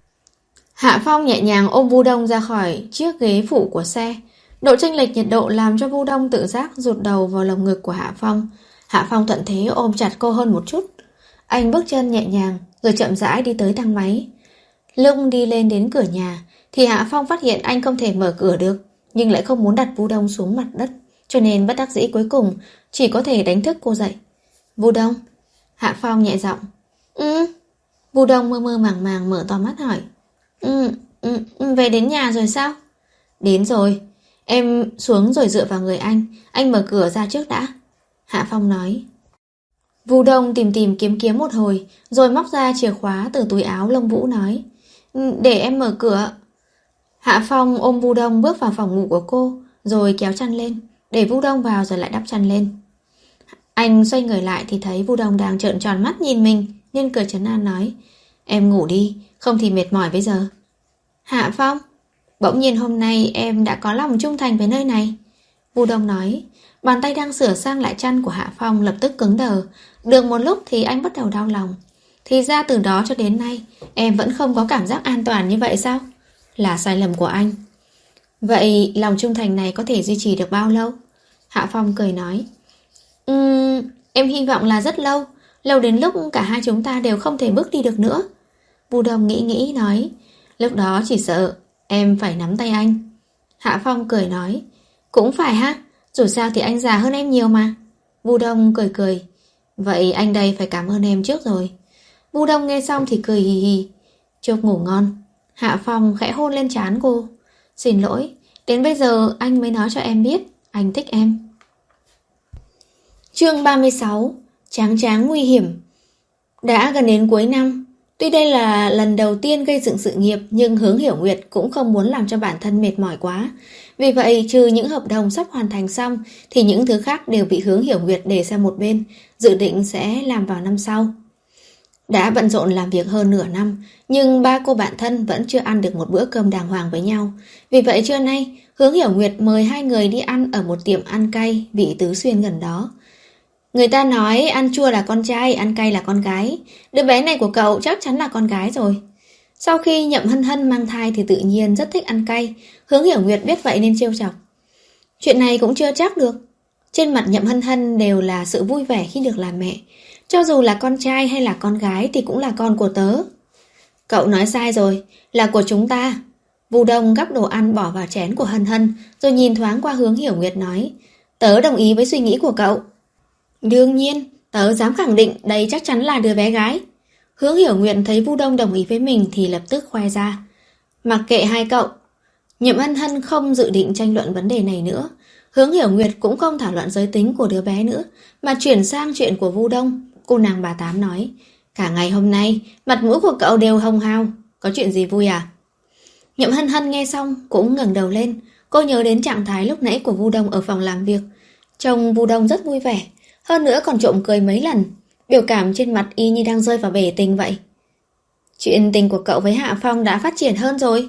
A: Hạ Phong nhẹ nhàng ôm Vu Đông ra khỏi chiếc ghế phụ của xe. Độ chênh lệch nhiệt độ làm cho Vu Đông tự giác rụt đầu vào lồng ngực của Hạ Phong. Hạ Phong thuận thế ôm chặt cô hơn một chút. Anh bước chân nhẹ nhàng rồi chậm rãi đi tới thang máy. Lúc đi lên đến cửa nhà thì Hạ Phong phát hiện anh không thể mở cửa được, nhưng lại không muốn đặt Vu Đông xuống mặt đất, cho nên bất đắc dĩ cuối cùng chỉ có thể đánh thức cô dậy. Vu Đông. Hạ Phong nhẹ giọng. Ừ. Vu Đông mơ mơ màng màng mở to mắt hỏi. Ừ. Ừ, về đến nhà rồi sao? Đến rồi. Em xuống rồi dựa vào người anh. Anh mở cửa ra trước đã. Hạ Phong nói. Vu Đông tìm tìm kiếm kiếm một hồi, rồi móc ra chìa khóa từ túi áo lông vũ nói. Để em mở cửa. Hạ Phong ôm Vu Đông bước vào phòng ngủ của cô, rồi kéo chăn lên, để Vu Đông vào rồi lại đắp chăn lên. Anh xoay người lại thì thấy Vu Đông đang trợn tròn mắt nhìn mình, nên cười trấn an nói. Em ngủ đi, không thì mệt mỏi bây giờ. Hạ Phong, bỗng nhiên hôm nay em đã có lòng trung thành với nơi này. Vu Đông nói. Bàn tay đang sửa sang lại chăn của Hạ Phong lập tức cứng đờ. Được một lúc thì anh bắt đầu đau lòng. Thì ra từ đó cho đến nay em vẫn không có cảm giác an toàn như vậy sao? Là sai lầm của anh. Vậy lòng trung thành này có thể duy trì được bao lâu? Hạ Phong cười nói. Uhm, em hy vọng là rất lâu. Lâu đến lúc cả hai chúng ta đều không thể bước đi được nữa. Vu Đông nghĩ nghĩ nói. Lúc đó chỉ sợ em phải nắm tay anh. Hạ Phong cười nói. Cũng phải ha, dù sao thì anh già hơn em nhiều mà. Vu Đông cười cười. Vậy anh đây phải cảm ơn em trước rồi. Vu Đông nghe xong thì cười hì hì. Chúc ngủ ngon. Hạ Phong khẽ hôn lên trán cô. Xin lỗi, đến bây giờ anh mới nói cho em biết anh thích em. Chương ba mươi sáu. Tráng tráng nguy hiểm. Đã gần đến cuối năm. Tuy đây là lần đầu tiên gây dựng sự nghiệp, nhưng Hướng Hiểu Nguyệt cũng không muốn làm cho bản thân mệt mỏi quá. Vì vậy, trừ những hợp đồng sắp hoàn thành xong, thì những thứ khác đều bị Hướng Hiểu Nguyệt để sang một bên, dự định sẽ làm vào năm sau. Đã bận rộn làm việc hơn nửa năm, nhưng ba cô bạn thân vẫn chưa ăn được một bữa cơm đàng hoàng với nhau. Vì vậy trưa nay, Hướng Hiểu Nguyệt mời hai người đi ăn ở một tiệm ăn cay vị Tứ Xuyên gần đó. Người ta nói ăn chua là con trai, ăn cay là con gái. Đứa bé này của cậu chắc chắn là con gái rồi. Sau khi Nhậm Hân Hân mang thai thì tự nhiên rất thích ăn cay. Hướng Hiểu Nguyệt biết vậy nên trêu chọc. Chuyện này cũng chưa chắc được. Trên mặt Nhậm Hân Hân đều là sự vui vẻ khi được làm mẹ. Cho dù là con trai hay là con gái thì cũng là con của tớ. Cậu nói sai rồi, là của chúng ta. Vu Đông gắp đồ ăn bỏ vào chén của Hân Hân, rồi nhìn thoáng qua Hướng Hiểu Nguyệt nói. Tớ đồng ý với suy nghĩ của cậu. Đương nhiên, tớ dám khẳng định đây chắc chắn là đứa bé gái. Hướng Hiểu Nguyệt thấy Vu Đông đồng ý với mình thì lập tức khoe ra. Mặc kệ hai cậu. Nhậm Hân Hân không dự định tranh luận vấn đề này nữa. Hướng Hiểu Nguyệt cũng không thảo luận giới tính của đứa bé nữa, mà chuyển sang chuyện của Vu Đông. Cô nàng bà Tám nói. Cả ngày hôm nay, mặt mũi của cậu đều hồng hào. Có chuyện gì vui à? Nhậm Hân Hân nghe xong cũng ngẩng đầu lên. Cô nhớ đến trạng thái lúc nãy của Vu Đông ở phòng làm việc. Trông Vu Đông rất vui vẻ, hơn nữa còn trộm cười mấy lần. Biểu cảm trên mặt y như đang rơi vào bể tình vậy. Chuyện tình của cậu với Hạ Phong đã phát triển hơn rồi.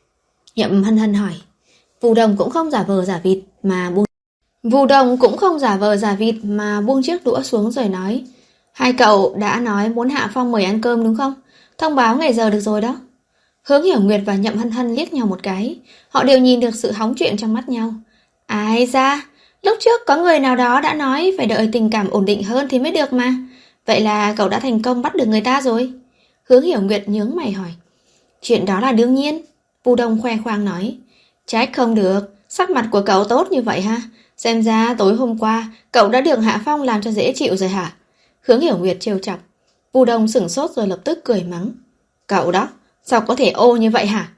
A: Nhậm Hân Hân hỏi. Vu Đông cũng không giả vờ giả vịt mà buông Vu Đông cũng không giả vờ giả vịt mà buông chiếc đũa xuống rồi nói. Hai cậu đã nói muốn Hạ Phong mời ăn cơm đúng không? Thông báo ngày giờ được rồi đó. Hướng Hiểu Nguyệt và Nhậm Hân Hân liếc nhau một cái. Họ đều nhìn được sự hóng chuyện trong mắt nhau. Ai ra, lúc trước có người nào đó đã nói phải đợi tình cảm ổn định hơn thì mới được mà. Vậy là cậu đã thành công bắt được người ta rồi. Hướng Hiểu Nguyệt nhướng mày hỏi. Chuyện đó là đương nhiên. Vu Đông khoe khoang nói. Trách không được, sắc mặt của cậu tốt như vậy ha. Xem ra tối hôm qua cậu đã được Hạ Phong làm cho dễ chịu rồi hả? Hướng Hiểu Nguyệt trêu chọc. Vu Đông sửng sốt rồi lập tức cười mắng. Cậu đó, sao có thể ô như vậy hả?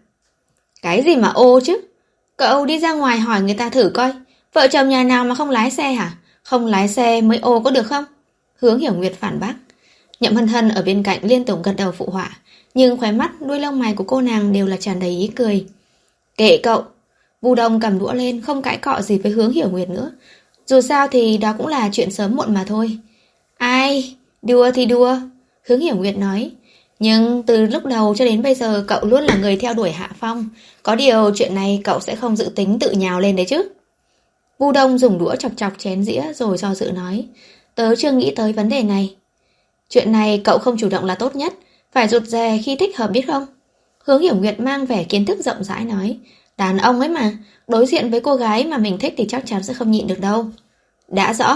A: Cái gì mà ô chứ? Cậu đi ra ngoài hỏi người ta thử coi. Vợ chồng nhà nào mà không lái xe hả? Không lái xe mới ô có được không? Hướng Hiểu Nguyệt phản bác. Nhậm Hân Hân ở bên cạnh liên tục gật đầu phụ họa, nhưng khóe mắt, đuôi lông mày của cô nàng đều là tràn đầy ý cười. Kệ cậu. Vu Đông cầm đũa lên, không cãi cọ gì với Hướng Hiểu Nguyệt nữa. Dù sao thì đó cũng là chuyện sớm muộn mà thôi. Ai, đùa thì đùa. Hướng Hiểu Nguyệt nói. Nhưng từ lúc đầu cho đến bây giờ cậu luôn là người theo đuổi Hạ Phong. Có điều chuyện này cậu sẽ không dự tính tự nhào lên đấy chứ? Vu Đông dùng đũa chọc chọc chén dĩa rồi do dự nói. Tớ chưa nghĩ tới vấn đề này. Chuyện này cậu không chủ động là tốt nhất. Phải rụt rè khi thích hợp biết không? Hướng Hiểu Nguyệt mang vẻ kiến thức rộng rãi nói. Đàn ông ấy mà, đối diện với cô gái mà mình thích thì chắc chắn sẽ không nhịn được đâu. Đã rõ.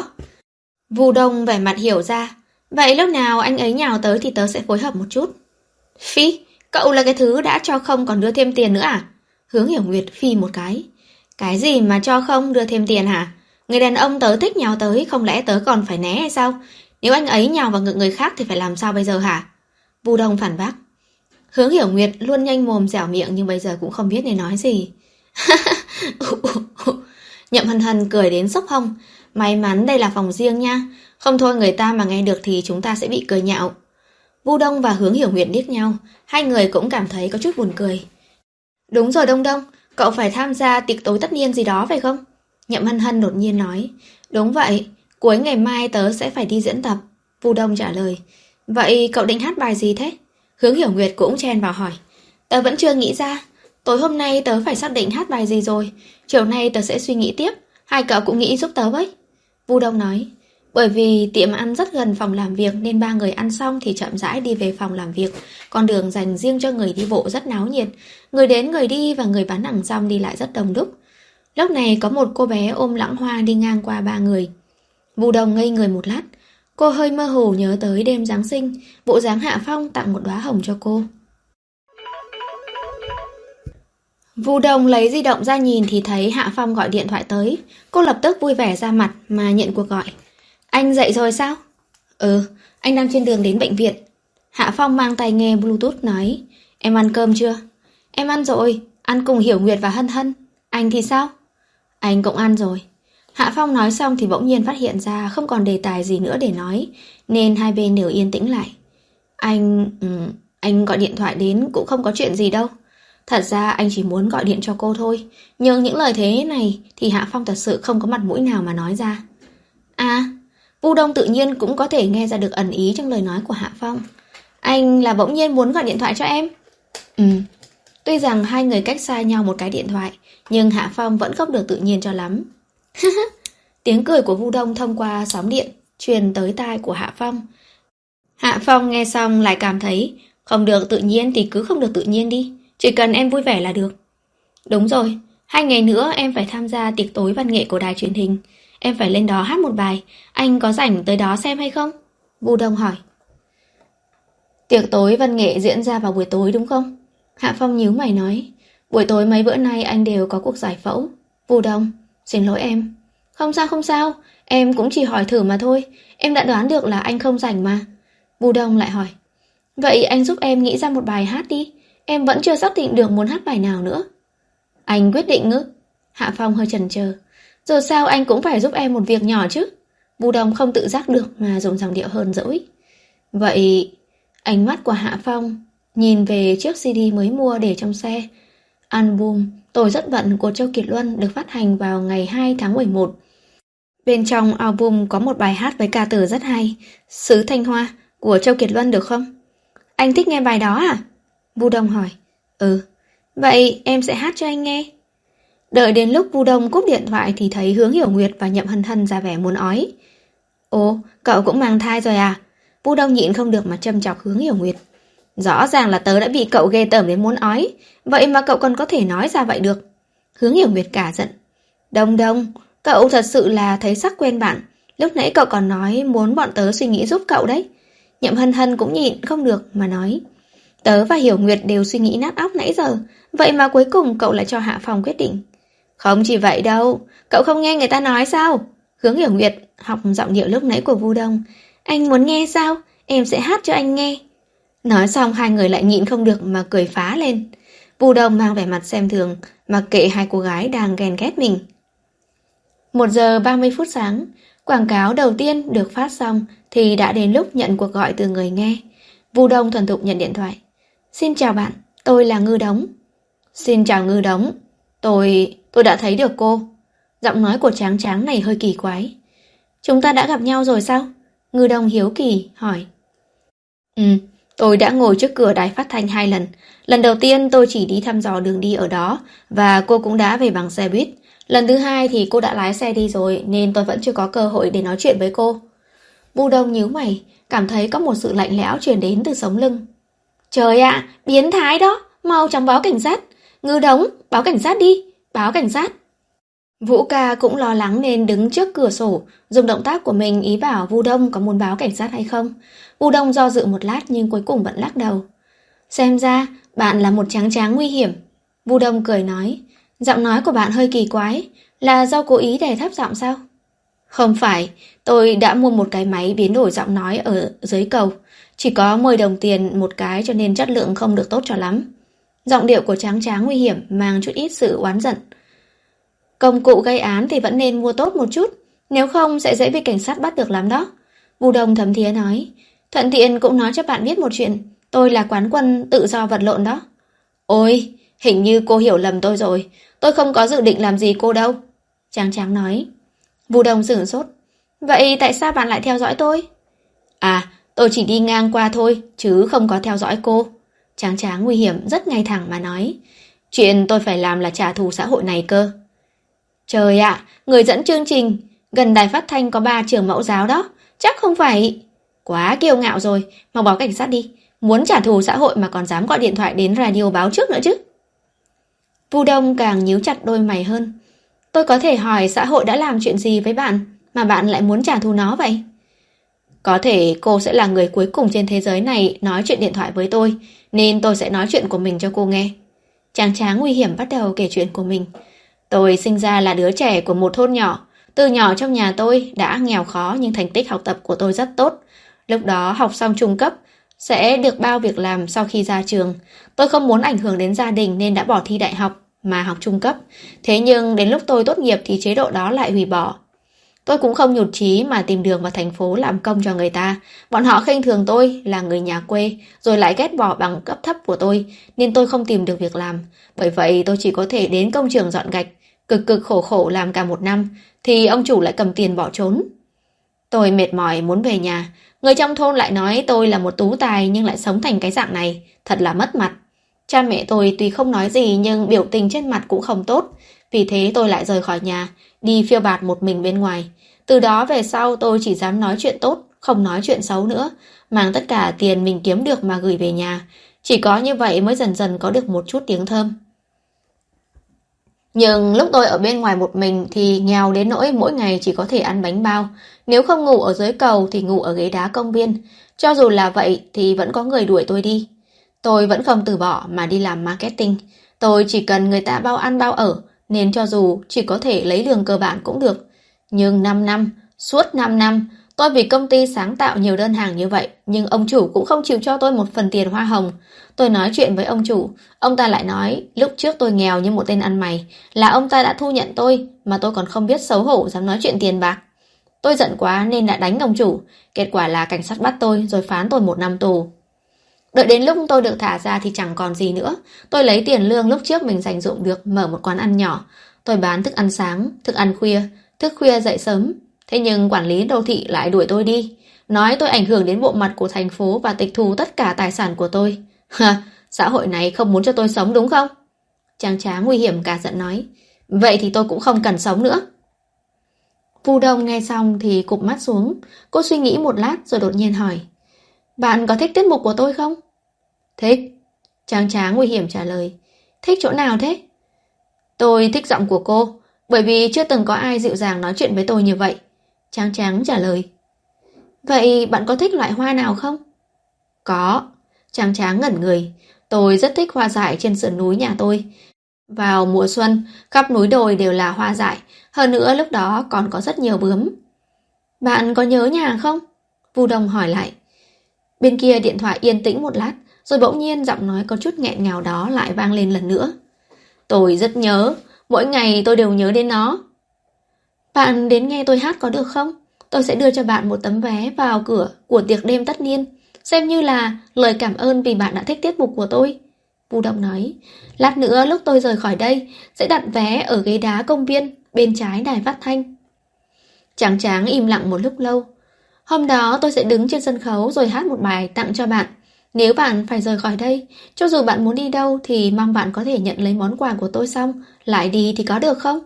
A: Vu Đông vẻ mặt hiểu ra. Vậy lúc nào anh ấy nhào tới thì tớ sẽ phối hợp một chút. Phi, cậu là cái thứ đã cho không còn đưa thêm tiền nữa à? Hướng Hiểu Nguyệt phi một cái. Cái gì mà cho không đưa thêm tiền hả? Người đàn ông tớ thích nhào tới, không lẽ tớ còn phải né hay sao? Nếu anh ấy nhào vào ngực người khác thì phải làm sao bây giờ hả? Vu Đông phản bác. Hướng Hiểu Nguyệt luôn nhanh mồm dẻo miệng nhưng bây giờ cũng không biết nên nói gì. Nhậm Hân Hân cười đến sốc hông. May mắn đây là phòng riêng nha, không thôi người ta mà nghe được thì chúng ta sẽ bị cười nhạo. Vu Đông và Hướng Hiểu Nguyệt liếc nhau, hai người cũng cảm thấy có chút buồn cười. Đúng rồi Đông Đông, cậu phải tham gia tiệc tối tất niên gì đó phải không? Nhậm Hân Hân đột nhiên nói. Đúng vậy, cuối ngày mai tớ sẽ phải đi diễn tập. Vu Đông trả lời. Vậy cậu định hát bài gì thế? Hướng Hiểu Nguyệt cũng chen vào hỏi. Tớ vẫn chưa nghĩ ra, tối hôm nay tớ phải xác định hát bài gì rồi, chiều nay tớ sẽ suy nghĩ tiếp, hai cậu cũng nghĩ giúp tớ với. Vu Đông nói. Bởi vì tiệm ăn rất gần phòng làm việc nên ba người ăn xong thì chậm rãi đi về phòng làm việc. Con đường dành riêng cho người đi bộ rất náo nhiệt. Người đến người đi và người bán hàng rong đi lại rất đông đúc. Lúc này có một cô bé ôm lẵng hoa đi ngang qua ba người. Vu Đông ngây người một lát. Cô hơi mơ hồ nhớ tới đêm Giáng sinh, bộ dáng Hạ Phong tặng một đóa hồng cho cô. Vu Đông lấy di động ra nhìn thì thấy Hạ Phong gọi điện thoại tới. Cô lập tức vui vẻ ra mặt mà nhận cuộc gọi. Anh dậy rồi sao? Ừ, anh đang trên đường đến bệnh viện. Hạ Phong mang tai nghe Bluetooth nói. Em ăn cơm chưa? Em ăn rồi, ăn cùng Hiểu Nguyệt và Hân Hân. Anh thì sao? Anh cũng ăn rồi. Hạ Phong nói xong thì bỗng nhiên phát hiện ra không còn đề tài gì nữa để nói, nên hai bên đều yên tĩnh lại. Anh... Ừ, anh gọi điện thoại đến cũng không có chuyện gì đâu. Thật ra anh chỉ muốn gọi điện cho cô thôi, nhưng những lời thế này thì Hạ Phong thật sự không có mặt mũi nào mà nói ra. À, Vu Đông tự nhiên cũng có thể nghe ra được ẩn ý trong lời nói của Hạ Phong. Anh là bỗng nhiên muốn gọi điện thoại cho em? Ừ. Tuy rằng hai người cách xa nhau một cái điện thoại, nhưng Hạ Phong vẫn không được tự nhiên cho lắm. Tiếng cười của Vu Đông thông qua sóng điện truyền tới tai của Hạ Phong. Hạ Phong nghe xong lại cảm thấy không được tự nhiên thì cứ không được tự nhiên đi, chỉ cần em vui vẻ là được. Đúng rồi, hai ngày nữa em phải tham gia tiệc tối văn nghệ của đài truyền hình. Em phải lên đó hát một bài, anh có rảnh tới đó xem hay không? Vu Đông hỏi. Tiệc tối văn nghệ diễn ra vào buổi tối đúng không? Hạ Phong nhíu mày nói. Buổi tối mấy bữa nay anh đều có cuộc giải phẫu. Vu Đông, xin lỗi em. Không sao không sao, em cũng chỉ hỏi thử mà thôi. Em đã đoán được là anh không rảnh mà. Vu Đông lại hỏi. Vậy anh giúp em nghĩ ra một bài hát đi. Em vẫn chưa xác định được muốn hát bài nào nữa. Anh quyết định ư? Hạ Phong hơi chần chờ. Rồi sao anh cũng phải giúp em một việc nhỏ chứ? Vu Đông không tự giác được mà dùng giọng điệu hờn dỗi. Vậy... Ánh mắt của Hạ Phong nhìn về chiếc xê đê mới mua để trong xe. Album Tôi Rất Bận của Châu Kiệt Luân được phát hành vào ngày hai tháng mười một. Bên trong album có một bài hát với ca từ rất hay, Sứ Thanh Hoa của Châu Kiệt Luân được không? Anh thích nghe bài đó à? Vu Đông hỏi. Ừ, vậy em sẽ hát cho anh nghe. Đợi đến lúc Vu Đông cúp điện thoại thì thấy Hướng Hiểu Nguyệt và Nhậm Hân Hân ra vẻ muốn ói. Ồ, cậu cũng mang thai rồi à? Vu Đông nhịn không được mà châm chọc Hướng Hiểu Nguyệt. Rõ ràng là tớ đã bị cậu ghê tởm đến muốn ói, vậy mà cậu còn có thể nói ra vậy được. Hướng Hiểu Nguyệt cả giận. Đông Đông, cậu thật sự là thấy sắc quen bạn. Lúc nãy cậu còn nói muốn bọn tớ suy nghĩ giúp cậu đấy. Nhậm Hân Hân cũng nhịn không được mà nói. Tớ và Hiểu Nguyệt đều suy nghĩ nát óc nãy giờ, vậy mà cuối cùng cậu lại cho Hạ Phong quyết định. Không chỉ vậy đâu, cậu không nghe người ta nói sao? Hướng Hiểu Nguyệt học giọng điệu lúc nãy của Vu Đông. Anh muốn nghe sao? Em sẽ hát cho anh nghe. Nói xong hai người lại nhịn không được mà cười phá lên. Vu Đông mang vẻ mặt xem thường, mặc kệ hai cô gái đang ghen ghét mình. Một giờ ba mươi phút sáng, quảng cáo đầu tiên được phát xong thì đã đến lúc nhận cuộc gọi từ người nghe. Vu Đông thuần thục nhận điện thoại. Xin chào bạn, tôi là Ngư Đống. Xin chào Ngư Đống. Tôi... tôi đã thấy được cô. Giọng nói của tráng tráng này hơi kỳ quái. Chúng ta đã gặp nhau rồi sao? Ngư Đông hiếu kỳ hỏi. Ừ, tôi đã ngồi trước cửa đài phát thanh hai lần. Lần đầu tiên tôi chỉ đi thăm dò đường đi ở đó, và cô cũng đã về bằng xe buýt. Lần thứ hai thì cô đã lái xe đi rồi, nên tôi vẫn chưa có cơ hội để nói chuyện với cô. Vu Đông nhíu mày, cảm thấy có một sự lạnh lẽo truyền đến từ sống lưng. Trời ạ, biến thái đó, mau chóng báo cảnh sát. Ngư Đống, báo cảnh sát đi, báo cảnh sát. Vũ ca cũng lo lắng nên đứng trước cửa sổ, dùng động tác của mình ý bảo Vu Đông có muốn báo cảnh sát hay không. Vu Đông do dự một lát nhưng cuối cùng vẫn lắc đầu. Xem ra bạn là một tráng tráng nguy hiểm. Vu Đông cười nói. Giọng nói của bạn hơi kỳ quái, là do cố ý đè thấp giọng sao? Không phải, tôi đã mua một cái máy biến đổi giọng nói ở dưới cầu. Chỉ có mười đồng tiền một cái cho nên chất lượng không được tốt cho lắm. Giọng điệu của Tráng Tráng nguy hiểm mang chút ít sự oán giận. Công cụ gây án thì vẫn nên mua tốt một chút, nếu không sẽ dễ bị cảnh sát bắt được lắm đó. Vu Đông thấm thía nói. Thuận tiện cũng nói cho bạn biết một chuyện, tôi là quán quân tự do vật lộn đó. Ôi, hình như cô hiểu lầm tôi rồi, tôi không có dự định làm gì cô đâu. Tráng Tráng nói. Vu Đông sửng sốt. Vậy tại sao bạn lại theo dõi tôi? À, tôi chỉ đi ngang qua thôi, chứ không có theo dõi cô. Tráng Tráng nguy hiểm rất ngay thẳng mà nói. Chuyện tôi phải làm là trả thù xã hội này cơ. Trời ạ, người dẫn chương trình, gần đài phát thanh có ba trường mẫu giáo đó, chắc không phải... Quá kiêu ngạo rồi, mau báo cảnh sát đi. Muốn trả thù xã hội mà còn dám gọi điện thoại đến radio báo trước nữa chứ. Vu Đông càng nhíu chặt đôi mày hơn. Tôi có thể hỏi xã hội đã làm chuyện gì với bạn mà bạn lại muốn trả thù nó vậy? Có thể cô sẽ là người cuối cùng trên thế giới này nói chuyện điện thoại với tôi, nên tôi sẽ nói chuyện của mình cho cô nghe. Tráng Tráng nguy hiểm bắt đầu kể chuyện của mình. Tôi sinh ra là đứa trẻ của một thôn nhỏ. Từ nhỏ trong nhà tôi đã nghèo khó nhưng thành tích học tập của tôi rất tốt. Lúc đó học xong trung cấp sẽ được bao việc làm sau khi ra trường. Tôi không muốn ảnh hưởng đến gia đình nên đã bỏ thi đại học mà học trung cấp. Thế nhưng đến lúc tôi tốt nghiệp thì chế độ đó lại hủy bỏ. Tôi cũng không nhụt chí mà tìm đường vào thành phố làm công cho người ta. Bọn họ khinh thường tôi là người nhà quê, rồi lại ghét bỏ bằng cấp thấp của tôi, nên tôi không tìm được việc làm. Bởi vậy tôi chỉ có thể đến công trường dọn gạch, cực cực khổ khổ làm cả một năm, thì ông chủ lại cầm tiền bỏ trốn. Tôi mệt mỏi muốn về nhà. Người trong thôn lại nói tôi là một tú tài nhưng lại sống thành cái dạng này, thật là mất mặt. Cha mẹ tôi tuy không nói gì nhưng biểu tình trên mặt cũng không tốt. Vì thế tôi lại rời khỏi nhà, đi phiêu bạt một mình bên ngoài. Từ đó về sau tôi chỉ dám nói chuyện tốt, không nói chuyện xấu nữa, mang tất cả tiền mình kiếm được mà gửi về nhà. Chỉ có như vậy mới dần dần có được một chút tiếng thơm. Nhưng lúc tôi ở bên ngoài một mình thì nghèo đến nỗi mỗi ngày chỉ có thể ăn bánh bao. Nếu không ngủ ở dưới cầu thì ngủ ở ghế đá công viên. Cho dù là vậy thì vẫn có người đuổi tôi đi. Tôi vẫn không từ bỏ mà đi làm marketing. Tôi chỉ cần người ta bao ăn bao ở, nên cho dù chỉ có thể lấy lương cơ bản cũng được. Nhưng năm năm, suốt năm năm, tôi vì công ty sáng tạo nhiều đơn hàng như vậy, nhưng ông chủ cũng không chịu cho tôi một phần tiền hoa hồng. Tôi nói chuyện với ông chủ, ông ta lại nói lúc trước tôi nghèo như một tên ăn mày, là ông ta đã thu nhận tôi, mà tôi còn không biết xấu hổ dám nói chuyện tiền bạc. Tôi giận quá nên đã đánh ông chủ, kết quả là cảnh sát bắt tôi rồi phán tôi một năm tù. Đợi đến lúc tôi được thả ra thì chẳng còn gì nữa. Tôi lấy tiền lương lúc trước mình dành dụm được mở một quán ăn nhỏ. Tôi bán thức ăn sáng, thức ăn khuya, thức khuya dậy sớm. Thế nhưng quản lý đô thị lại đuổi tôi đi, nói tôi ảnh hưởng đến bộ mặt của thành phố và tịch thu tất cả tài sản của tôi. Ha, xã hội này không muốn cho tôi sống đúng không? Tráng Tráng nguy hiểm cả giận nói. Vậy thì tôi cũng không cần sống nữa. Vu Đông nghe xong thì cụp mắt xuống. Cô suy nghĩ một lát rồi đột nhiên hỏi. Bạn có thích tiết mục của tôi không? Thích. Tráng Tráng nguy hiểm trả lời. Thích chỗ nào thế? Tôi thích giọng của cô, bởi vì chưa từng có ai dịu dàng nói chuyện với tôi như vậy. Tráng Tráng trả lời. Vậy bạn có thích loại hoa nào không? Có. Tráng Tráng ngẩn người. Tôi rất thích hoa dại trên sườn núi nhà tôi. Vào mùa xuân, khắp núi đồi đều là hoa dại. Hơn nữa lúc đó còn có rất nhiều bướm. Bạn có nhớ nhà không? Vu Đông hỏi lại. Bên kia điện thoại yên tĩnh một lát, rồi bỗng nhiên giọng nói có chút nghẹn ngào đó lại vang lên lần nữa. Tôi rất nhớ, mỗi ngày tôi đều nhớ đến nó. Bạn đến nghe tôi hát có được không? Tôi sẽ đưa cho bạn một tấm vé vào cửa của tiệc đêm tất niên, xem như là lời cảm ơn vì bạn đã thích tiết mục của tôi. Vu Đông nói, lát nữa lúc tôi rời khỏi đây, sẽ đặt vé ở ghế đá công viên, bên trái đài phát thanh. Tráng Tráng im lặng một lúc lâu. Hôm đó tôi sẽ đứng trên sân khấu rồi hát một bài tặng cho bạn. Nếu bạn phải rời khỏi đây, cho dù bạn muốn đi đâu thì mong bạn có thể nhận lấy món quà của tôi xong, lại đi thì có được không?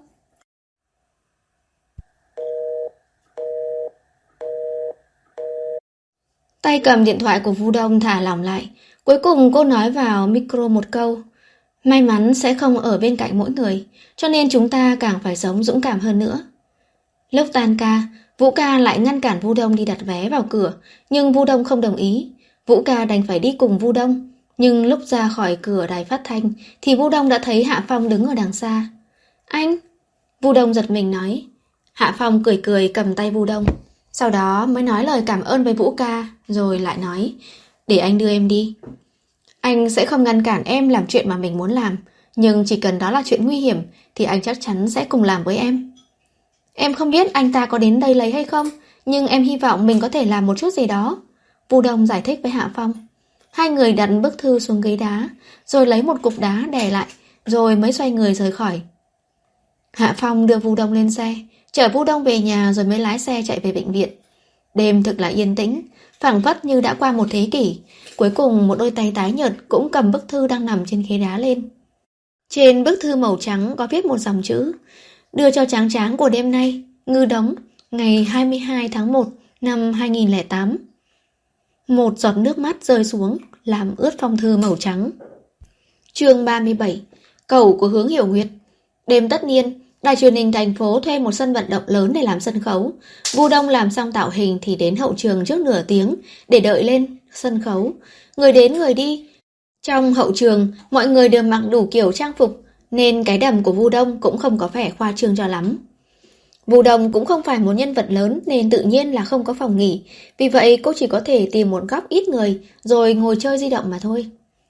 A: Tay cầm điện thoại của Vu Đông thả lỏng lại. Cuối cùng cô nói vào micro một câu. May mắn sẽ không ở bên cạnh mỗi người, cho nên chúng ta càng phải sống dũng cảm hơn nữa. Lúc tan ca, Vũ Ca lại ngăn cản Vu Đông đi đặt vé vào cửa, nhưng Vu Đông không đồng ý. Vũ Ca đành phải đi cùng Vu Đông. Nhưng lúc ra khỏi cửa đài phát thanh thì Vu Đông đã thấy Hạ Phong đứng ở đằng xa. Anh! Vu Đông giật mình nói. Hạ Phong cười cười cầm tay Vu Đông, sau đó mới nói lời cảm ơn với Vũ ca, rồi lại nói, để anh đưa em đi. Anh sẽ không ngăn cản em làm chuyện mà mình muốn làm, nhưng chỉ cần đó là chuyện nguy hiểm thì anh chắc chắn sẽ cùng làm với em. Em không biết anh ta có đến đây lấy hay không, nhưng em hy vọng mình có thể làm một chút gì đó, Vu Đông giải thích với Hạ Phong. Hai người đặt bức thư xuống ghế đá, rồi lấy một cục đá đè lại, rồi mới xoay người rời khỏi. Hạ Phong đưa Vu Đông lên xe, chở Vu Đông về nhà rồi mới lái xe chạy về bệnh viện. Đêm thực là yên tĩnh, phảng phất như đã qua một thế kỷ. Cuối cùng một đôi tay tái nhợt cũng cầm bức thư đang nằm trên ghế đá lên. Trên bức thư màu trắng có viết một dòng chữ: đưa cho tráng tráng của đêm nay, Ngư Đống, ngày hai mươi hai tháng một năm hai nghìn lẻ tám. Một giọt nước mắt rơi xuống, làm ướt phong thư màu trắng. Chương ba mươi bảy. Cầu của Hướng Hiểu Nguyệt. Đêm tất niên, đài truyền hình thành phố thuê một sân vận động lớn để làm sân khấu. Vu Đông làm xong tạo hình thì đến hậu trường trước nửa tiếng để đợi lên sân khấu. Người đến người đi. Trong hậu trường, mọi người đều mặc đủ kiểu trang phục, nên cái đầm của Vu Đông cũng không có vẻ khoa trương cho lắm. Vu Đông cũng không phải một nhân vật lớn nên tự nhiên là không có phòng nghỉ, vì vậy cô chỉ có thể tìm một góc ít người rồi ngồi chơi di động mà thôi.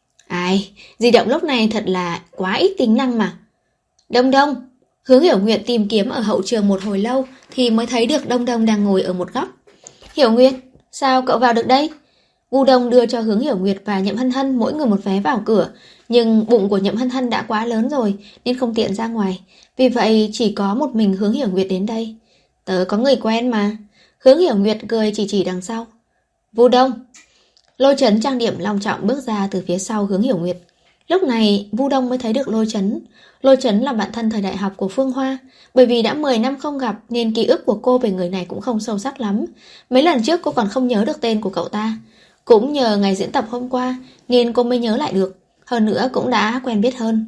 A: Ai, di động lúc này thật là quá ít tính năng mà. Đông Đông, Hướng Hiểu Nguyệt tìm kiếm ở hậu trường một hồi lâu thì mới thấy được Đông Đông đang ngồi ở một góc. Hiểu Nguyệt, sao cậu vào được đây? Vu Đông đưa cho Hướng Hiểu Nguyệt và Nhậm Hân Hân mỗi người một vé vào cửa, nhưng bụng của Nhậm Hân Hân đã quá lớn rồi nên không tiện ra ngoài, vì vậy chỉ có một mình Hướng Hiểu Nguyệt đến đây. Tớ có người quen mà. Hướng Hiểu Nguyệt cười chỉ chỉ đằng sau. Vu Đông. Lôi Chấn trang điểm long trọng bước ra từ phía sau Hướng Hiểu Nguyệt. Lúc này Vu Đông mới thấy được Lôi Chấn. Lôi Chấn là bạn thân thời đại học của Phương Hoa, bởi vì đã mười năm không gặp nên ký ức của cô về người này cũng không sâu sắc lắm. Mấy lần trước cô còn không nhớ được tên của cậu ta. Cũng nhờ ngày diễn tập hôm qua nên cô mới nhớ lại được. Hơn nữa cũng đã quen biết hơn.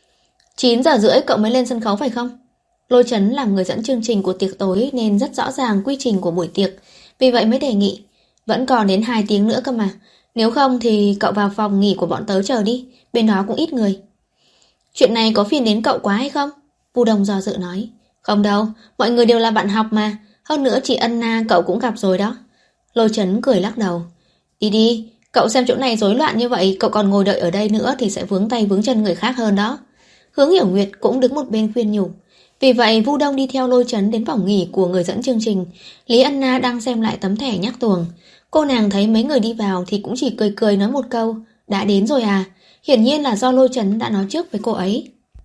A: chín giờ rưỡi cậu mới lên sân khấu phải không? Lôi Chấn làm người dẫn chương trình của tiệc tối nên rất rõ ràng quy trình của buổi tiệc, vì vậy mới đề nghị. Vẫn còn đến hai tiếng nữa cơ mà. Nếu không thì cậu vào phòng nghỉ của bọn tớ chờ đi, bên đó cũng ít người. Chuyện này có phiền đến cậu quá hay không? Vu Đông do dự nói. Không đâu, mọi người đều là bạn học mà. Hơn nữa chị Ân Na cậu cũng gặp rồi đó. Lôi Chấn cười lắc đầu. Đi đi, cậu xem chỗ này rối loạn như vậy, cậu còn ngồi đợi ở đây nữa thì sẽ vướng tay vướng chân người khác hơn đó. Hướng Hiểu Nguyệt cũng đứng một bên khuyên nhủ. Vì vậy Vu Đông đi theo Lôi Chấn đến phòng nghỉ của người dẫn chương trình. Lý Ân Na đang xem lại tấm thẻ nhắc tuồng. Cô nàng thấy mấy người đi vào thì cũng chỉ cười cười nói một câu, đã đến rồi à. Hiển nhiên là do Lôi Chấn đã nói trước với cô ấy.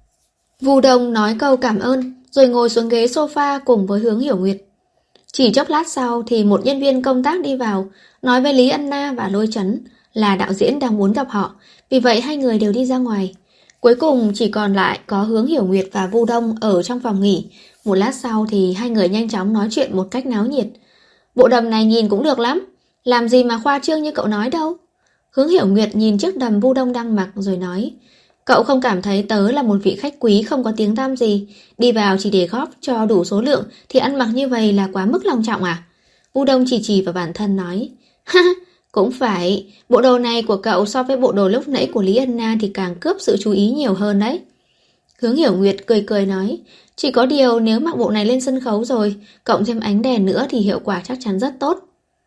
A: Vu Đông nói câu cảm ơn rồi ngồi xuống ghế sofa cùng với Hướng Hiểu Nguyệt. Chỉ chốc lát sau thì một nhân viên công tác đi vào, nói với Lý Ân Na và Lôi Chấn là đạo diễn đang muốn gặp họ, vì vậy hai người đều đi ra ngoài. Cuối cùng chỉ còn lại có Hướng Hiểu Nguyệt và Vu Đông ở trong phòng nghỉ. Một lát sau thì hai người nhanh chóng nói chuyện một cách náo nhiệt. Bộ đầm này nhìn cũng được lắm, làm gì mà khoa trương như cậu nói đâu. Hướng Hiểu Nguyệt nhìn chiếc đầm Vu Đông đang mặc rồi nói, cậu không cảm thấy tớ là một vị khách quý không có tiếng tăm gì, đi vào chỉ để góp cho đủ số lượng thì ăn mặc như vậy là quá mức long trọng à? Vu Đông chỉ chỉ vào bản thân nói, ha, cũng phải, bộ đồ này của cậu so với bộ đồ lúc nãy của Lý Ân Na thì càng cướp sự chú ý nhiều hơn đấy. Hướng Hiểu Nguyệt cười cười nói, chỉ có điều nếu mặc bộ này lên sân khấu rồi, cộng thêm ánh đèn nữa thì hiệu quả chắc chắn rất tốt.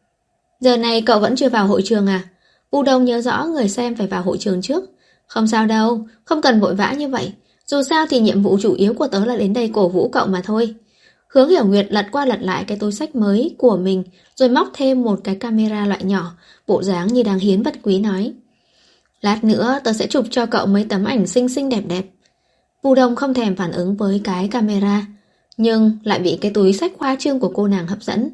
A: Giờ này cậu vẫn chưa vào hội trường à? Vu Đông nhớ rõ người xem phải vào hội trường trước. Không sao đâu, không cần vội vã như vậy. Dù sao thì nhiệm vụ chủ yếu của tớ là đến đây cổ vũ cậu mà thôi. Hướng Hiểu Nguyệt lật qua lật lại cái túi xách mới của mình, rồi móc thêm một cái camera loại nhỏ, bộ dáng như đang hiến vật quý nói. Lát nữa tớ sẽ chụp cho cậu mấy tấm ảnh xinh xinh đẹp đẹp. Vu Đông không thèm phản ứng với cái camera, nhưng lại bị cái túi xách khoa trương của cô nàng hấp dẫn.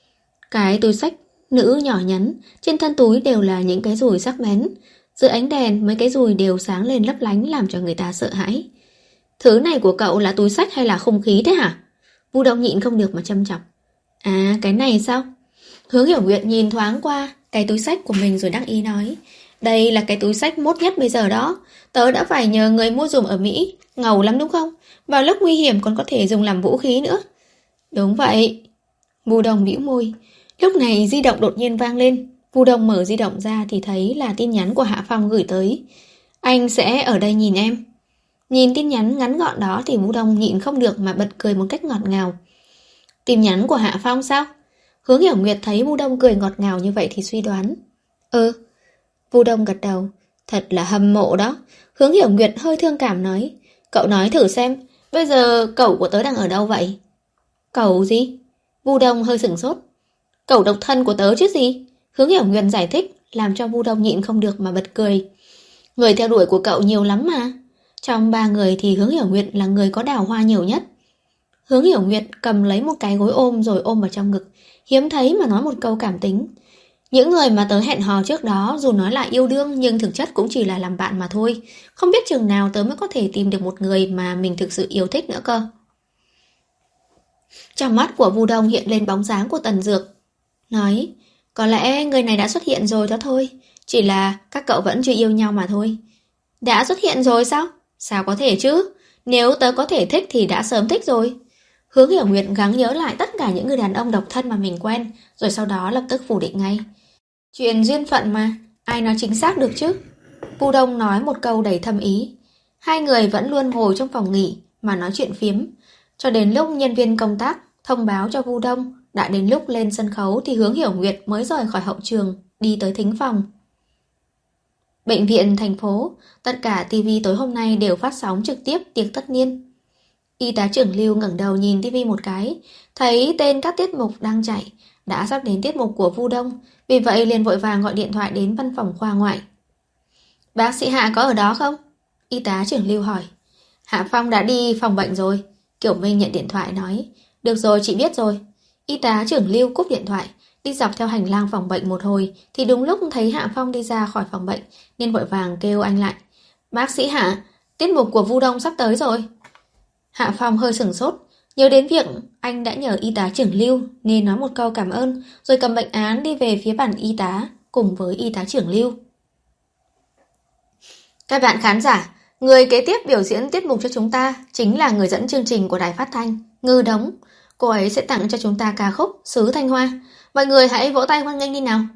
A: Cái túi xách nữ nhỏ nhắn, trên thân túi đều là những cái dùi sắc bén. Dưới ánh đèn mấy cái dùi đều sáng lên lấp lánh làm cho người ta sợ hãi. Thứ này của cậu là túi xách hay là không khí thế hả? Vu Đông nhịn không được mà châm chọc. À, cái này sao? Hướng Hiểu Nguyệt nhìn thoáng qua cái túi xách của mình rồi đắc ý nói, đây là cái túi xách mốt nhất bây giờ đó. Tớ đã phải nhờ người mua dùm ở Mỹ. Ngầu lắm đúng không? Vào lúc nguy hiểm còn có thể dùng làm vũ khí nữa. Đúng vậy. Vu Đông bĩu môi. Lúc này di động đột nhiên vang lên. Vu Đông mở di động ra thì thấy là tin nhắn của Hạ Phong gửi tới. Anh sẽ ở đây nhìn em. Nhìn tin nhắn ngắn gọn đó thì Vu Đông nhịn không được mà bật cười một cách ngọt ngào. Tin nhắn của Hạ Phong sao? Hướng Hiểu Nguyệt thấy Vu Đông cười ngọt ngào như vậy thì suy đoán. Ừ. Vu Đông gật đầu. Thật là hâm mộ đó. Hướng Hiểu Nguyệt hơi thương cảm nói. Cậu nói thử xem, bây giờ cậu của tớ đang ở đâu vậy? Cậu gì? Vu Đông hơi sửng sốt. Cậu độc thân của tớ chứ gì? Hướng Hiểu Nguyệt giải thích, làm cho Vu Đông nhịn không được mà bật cười. Người theo đuổi của cậu nhiều lắm mà. Trong ba người thì Hướng Hiểu Nguyệt là người có đào hoa nhiều nhất. Hướng Hiểu Nguyệt cầm lấy một cái gối ôm rồi ôm vào trong ngực, hiếm thấy mà nói một câu cảm tính. Những người mà tớ hẹn hò trước đó dù nói là yêu đương nhưng thực chất cũng chỉ là làm bạn mà thôi. Không biết chừng nào tớ mới có thể tìm được một người mà mình thực sự yêu thích nữa cơ. Trong mắt của Vu Đông hiện lên bóng dáng của Tần Dược. Nói, có lẽ người này đã xuất hiện rồi đó thôi. Chỉ là các cậu vẫn chưa yêu nhau mà thôi. Đã xuất hiện rồi sao? Sao có thể chứ? Nếu tớ có thể thích thì đã sớm thích rồi. Hướng Hiểu Nguyệt gắng nhớ lại tất cả những người đàn ông độc thân mà mình quen, rồi sau đó lập tức phủ định ngay. Chuyện duyên phận mà, ai nói chính xác được chứ? Vu Đông nói một câu đầy thâm ý. Hai người vẫn luôn ngồi trong phòng nghỉ mà nói chuyện phiếm, cho đến lúc nhân viên công tác thông báo cho Vu Đông đã đến lúc lên sân khấu thì Hướng Hiểu Nguyệt mới rời khỏi hậu trường, đi tới thính phòng. Bệnh viện thành phố, tất cả tivi tối hôm nay đều phát sóng trực tiếp tiệc tất niên. Y tá trưởng Lưu ngẩng đầu nhìn tivi một cái, thấy tên các tiết mục đang chạy, đã sắp đến tiết mục của Vu Đông, vì vậy liền vội vàng gọi điện thoại đến văn phòng khoa ngoại. Bác sĩ Hạ có ở đó không? Y tá trưởng Lưu hỏi. Hạ Phong đã đi phòng bệnh rồi. Kiểu Minh nhận điện thoại nói. Được rồi, chị biết rồi. Y tá trưởng Lưu cúp điện thoại, đi dọc theo hành lang phòng bệnh một hồi thì đúng lúc thấy Hạ Phong đi ra khỏi phòng bệnh nên vội vàng kêu anh lại. Bác sĩ Hạ, tiết mục của Vu Đông sắp tới rồi. Hạ Phong hơi sửng sốt, nhớ đến việc anh đã nhờ y tá trưởng Lưu nên nói một câu cảm ơn rồi cầm bệnh án đi về phía bàn y tá cùng với y tá trưởng Lưu. Các bạn khán giả, người kế tiếp biểu diễn tiết mục cho chúng ta chính là người dẫn chương trình của đài phát thanh, Ngư Đống. Cô ấy sẽ tặng cho chúng ta ca khúc Sứ Thanh Hoa. Mọi người hãy vỗ tay hoan nghênh đi nào.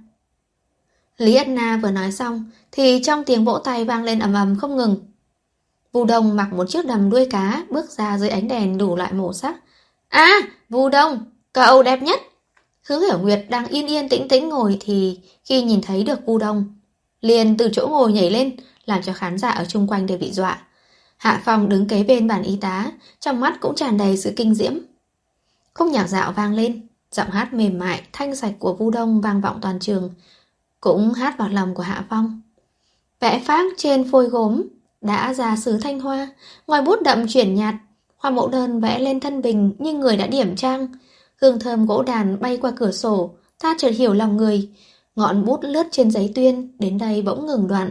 A: Lý Anna vừa nói xong thì trong tiếng vỗ tay vang lên ầm ầm không ngừng. Vu Đông mặc một chiếc đầm đuôi cá bước ra dưới ánh đèn đủ loại màu sắc. À, Vu Đông, cậu đẹp nhất. Hướng Hiểu Nguyệt đang yên yên tĩnh tĩnh ngồi thì khi nhìn thấy được Vu Đông, liền từ chỗ ngồi nhảy lên, làm cho khán giả ở chung quanh đều bị dọa. Hạ Phong đứng kế bên bàn y tá, trong mắt cũng tràn đầy sự kinh diễm. Khúc nhạc dạo vang lên, giọng hát mềm mại, thanh sạch của Vu Đông vang vọng toàn trường, cũng hát vào lòng của Hạ Phong. Vẽ phác trên phôi gốm đã ra sứ thanh hoa, ngòi bút đậm chuyển nhạt, hoa mẫu đơn vẽ lên thân bình như người đã điểm trang. Hương thơm gỗ đàn bay qua cửa sổ, ta chợt hiểu lòng người. Ngọn bút lướt trên giấy tuyên, đến đây bỗng ngừng đoạn.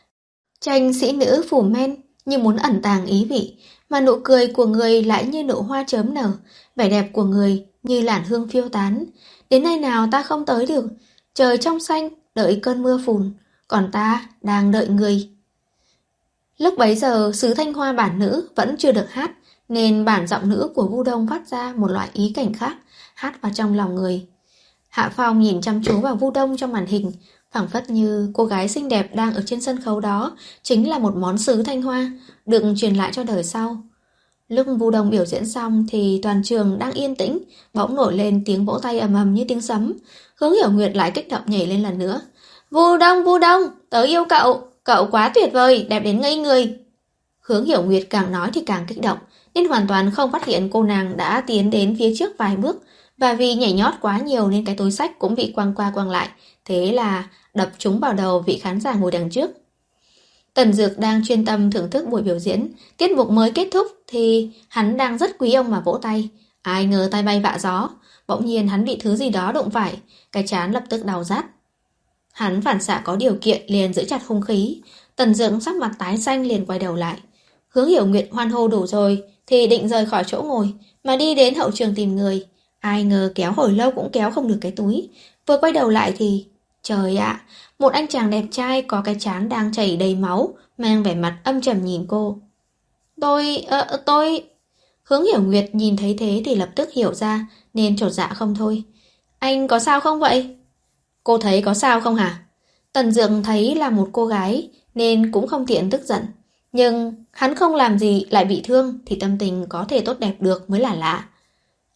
A: Tranh sĩ nữ phủ men như muốn ẩn tàng ý vị, mà nụ cười của người lại như nụ hoa chớm nở, vẻ đẹp của người như làn hương phiêu tán. Đến nơi nào ta không tới được, trời trong xanh đợi cơn mưa phùn, còn ta đang đợi người. Lúc bấy giờ sứ thanh hoa bản nữ vẫn chưa được hát, nên bản giọng nữ của Vu Đông phát ra một loại ý cảnh khác, hát vào trong lòng người. Hạ Phong nhìn chăm chú vào Vu Đông trong màn hình, phảng phất như cô gái xinh đẹp đang ở trên sân khấu đó chính là một món sứ thanh hoa, được truyền lại cho đời sau. Lúc Vu Đông biểu diễn xong thì toàn trường đang yên tĩnh, bỗng nổi lên tiếng vỗ tay ầm ầm như tiếng sấm. Hướng Hiểu Nguyệt lại kích động nhảy lên lần nữa. Vu Đông, Vu Đông, tớ yêu cậu, cậu quá tuyệt vời, đẹp đến ngây người. Hướng Hiểu Nguyệt càng nói thì càng kích động, nên hoàn toàn không phát hiện cô nàng đã tiến đến phía trước vài bước, và vì nhảy nhót quá nhiều nên cái túi xách cũng bị quăng qua quăng lại, thế là đập trúng vào đầu vị khán giả ngồi đằng trước. Tần Dược đang chuyên tâm thưởng thức buổi biểu diễn, tiết mục mới kết thúc thì hắn đang rất quý ông mà vỗ tay. Ai ngờ tay bay vạ gió, bỗng nhiên hắn bị thứ gì đó đụng phải, cái trán lập tức đau rát. Hắn phản xạ có điều kiện liền giữ chặt hung khí. Tần Dược sắc mặt tái xanh liền quay đầu lại. Hướng Hiểu Nguyệt hoan hô đủ rồi thì định rời khỏi chỗ ngồi mà đi đến hậu trường tìm người. Ai ngờ kéo hồi lâu cũng kéo không được cái túi. Vừa quay đầu lại thì trời ạ, một anh chàng đẹp trai có cái trán đang chảy đầy máu, mang vẻ mặt âm trầm nhìn cô. Tôi, uh, tôi... Hướng Hiểu Nguyệt nhìn thấy thế thì lập tức hiểu ra, nên chột dạ không thôi. Anh có sao không vậy? Cô thấy có sao không hả? Tần Dược thấy là một cô gái nên cũng không tiện tức giận. Nhưng hắn không làm gì lại bị thương thì tâm tình có thể tốt đẹp được mới là lạ.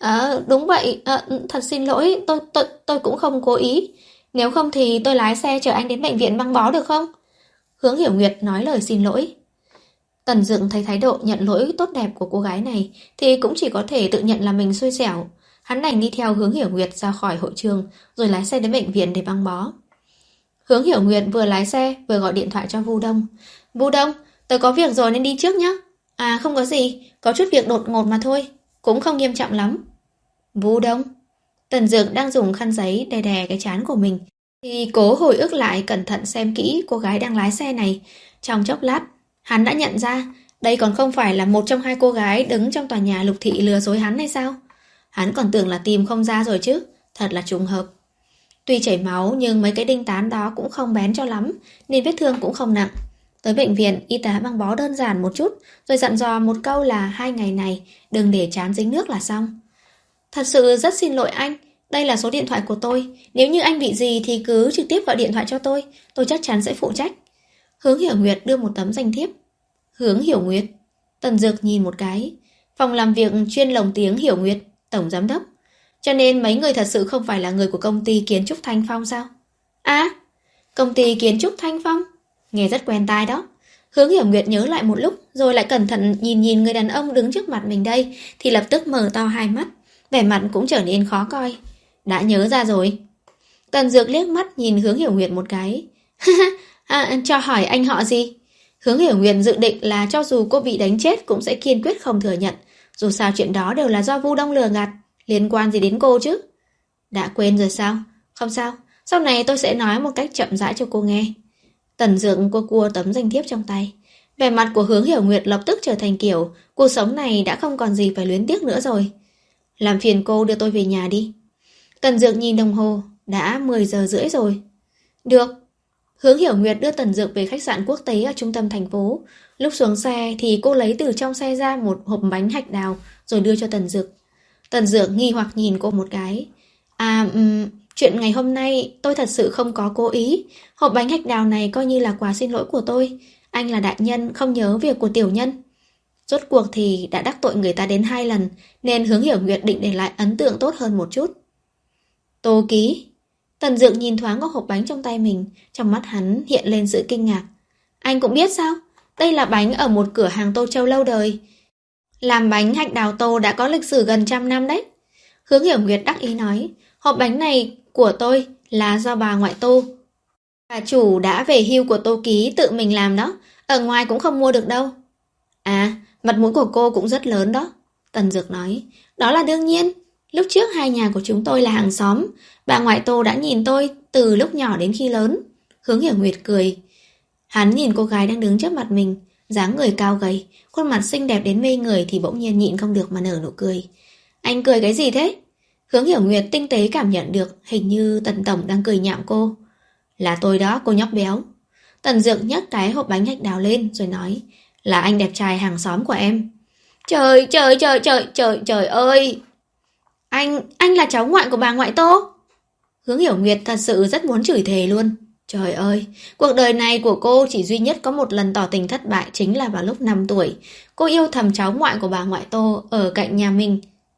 A: À, đúng vậy, à, thật xin lỗi, tôi, tôi, tôi cũng không cố ý. Nếu không thì tôi lái xe chở anh đến bệnh viện băng bó được không? Hướng Hiểu Nguyệt nói lời xin lỗi. Tần Dượng thấy thái độ nhận lỗi tốt đẹp của cô gái này thì cũng chỉ có thể tự nhận là mình xui xẻo. Hắn đành đi theo Hướng Hiểu Nguyệt ra khỏi hội trường rồi lái xe đến bệnh viện để băng bó. Hướng Hiểu Nguyệt vừa lái xe vừa gọi điện thoại cho Vu Đông. Vu Đông, tớ có việc rồi nên đi trước nhé. À không có gì, có chút việc đột ngột mà thôi, cũng không nghiêm trọng lắm. Vu Đông. Tần Dược đang dùng khăn giấy đè đè cái trán của mình thì cố hồi ức lại cẩn thận xem kỹ cô gái đang lái xe này. Trong chốc lát, hắn đã nhận ra đây còn không phải là một trong hai cô gái đứng trong tòa nhà Lục Thị lừa dối hắn hay sao? Hắn còn tưởng là tìm không ra rồi chứ, thật là trùng hợp. Tuy chảy máu nhưng mấy cái đinh tán đó cũng không bén cho lắm, nên vết thương cũng không nặng. Tới bệnh viện, y tá băng bó đơn giản một chút, rồi dặn dò một câu là hai ngày này đừng để trán dính nước là xong. Thật sự rất xin lỗi anh, đây là số điện thoại của tôi. Nếu như anh bị gì thì cứ trực tiếp gọi điện thoại cho tôi, tôi chắc chắn sẽ phụ trách. Hướng Hiểu Nguyệt đưa một tấm danh thiếp. Hướng Hiểu Nguyệt. Tần Dược nhìn một cái. Phòng làm việc chuyên lồng tiếng Hiểu Nguyệt, tổng giám đốc. Cho nên mấy người thật sự không phải là người của công ty kiến trúc Thanh Phong sao? À, công ty kiến trúc Thanh Phong. Nghe rất quen tai đó. Hướng Hiểu Nguyệt nhớ lại một lúc, rồi lại cẩn thận nhìn nhìn người đàn ông đứng trước mặt mình đây, thì lập tức mở to hai mắt, vẻ mặt cũng trở nên khó coi. Đã nhớ ra rồi. Tần Dược liếc mắt nhìn Hướng Hiểu Nguyệt một cái. À, cho hỏi anh họ gì? Hướng Hiểu Nguyệt dự định là cho dù cô bị đánh chết cũng sẽ kiên quyết không thừa nhận. Dù sao chuyện đó đều là do Vu Đông lừa gạt, liên quan gì đến cô chứ? Đã quên rồi sao? Không sao, sau này tôi sẽ nói một cách chậm rãi cho cô nghe. Tần Dược cua cua tấm danh thiếp trong tay. Vẻ mặt của Hướng Hiểu Nguyệt lập tức trở thành kiểu cuộc sống này đã không còn gì phải luyến tiếc nữa rồi. Làm phiền cô đưa tôi về nhà đi. Tần Dược nhìn đồng hồ, đã mười giờ rưỡi rồi. Được. Hướng Hiểu Nguyệt đưa Tần Dược về khách sạn quốc tế ở trung tâm thành phố. Lúc xuống xe thì cô lấy từ trong xe ra một hộp bánh hạch đào rồi đưa cho Tần Dược. Tần Dược nghi hoặc nhìn cô một cái. À, um, chuyện ngày hôm nay tôi thật sự không có cố ý. Hộp bánh hạch đào này coi như là quà xin lỗi của tôi. Anh là đại nhân không nhớ việc của tiểu nhân. Rốt cuộc thì đã đắc tội người ta đến hai lần, nên Hướng Hiểu Nguyệt định để lại ấn tượng tốt hơn một chút. Tô ký. Tần Dược nhìn thoáng vào hộp bánh trong tay mình, trong mắt hắn hiện lên sự kinh ngạc. Anh cũng biết sao? Đây là bánh ở một cửa hàng Tô Châu lâu đời. Làm bánh hạch đào Tô đã có lịch sử gần trăm năm đấy. Hướng Hiểu Nguyệt đắc ý nói, hộp bánh này của tôi là do bà ngoại Tô. Bà chủ đã về hưu của Tô Ký tự mình làm đó, ở ngoài cũng không mua được đâu. À, mặt mũi của cô cũng rất lớn đó. Tần Dược nói, đó là đương nhiên. Lúc trước hai nhà của chúng tôi là hàng xóm. Bà ngoại Tô đã nhìn tôi từ lúc nhỏ đến khi lớn. Hướng Hiểu Nguyệt cười. Hắn nhìn cô gái đang đứng trước mặt mình, dáng người cao gầy, khuôn mặt xinh đẹp đến mê người thì bỗng nhiên nhịn không được mà nở nụ cười. Anh cười cái gì thế? Hướng Hiểu Nguyệt tinh tế cảm nhận được hình như Tần Tổng đang cười nhạo cô. Là tôi đó, cô nhóc béo. Tần Dược nhấc cái hộp bánh hạch đào lên rồi nói, là anh đẹp trai hàng xóm của em. Trời, trời, trời, trời, trời, trời ơi! Anh, anh là cháu ngoại của bà ngoại Tô. Hướng Hiểu Nguyệt thật sự rất muốn chửi thề luôn. Trời ơi, cuộc đời này của cô chỉ duy nhất có một lần tỏ tình thất bại chính là vào lúc năm tuổi. Cô yêu thầm cháu ngoại của bà ngoại Tô ở cạnh nhà mình.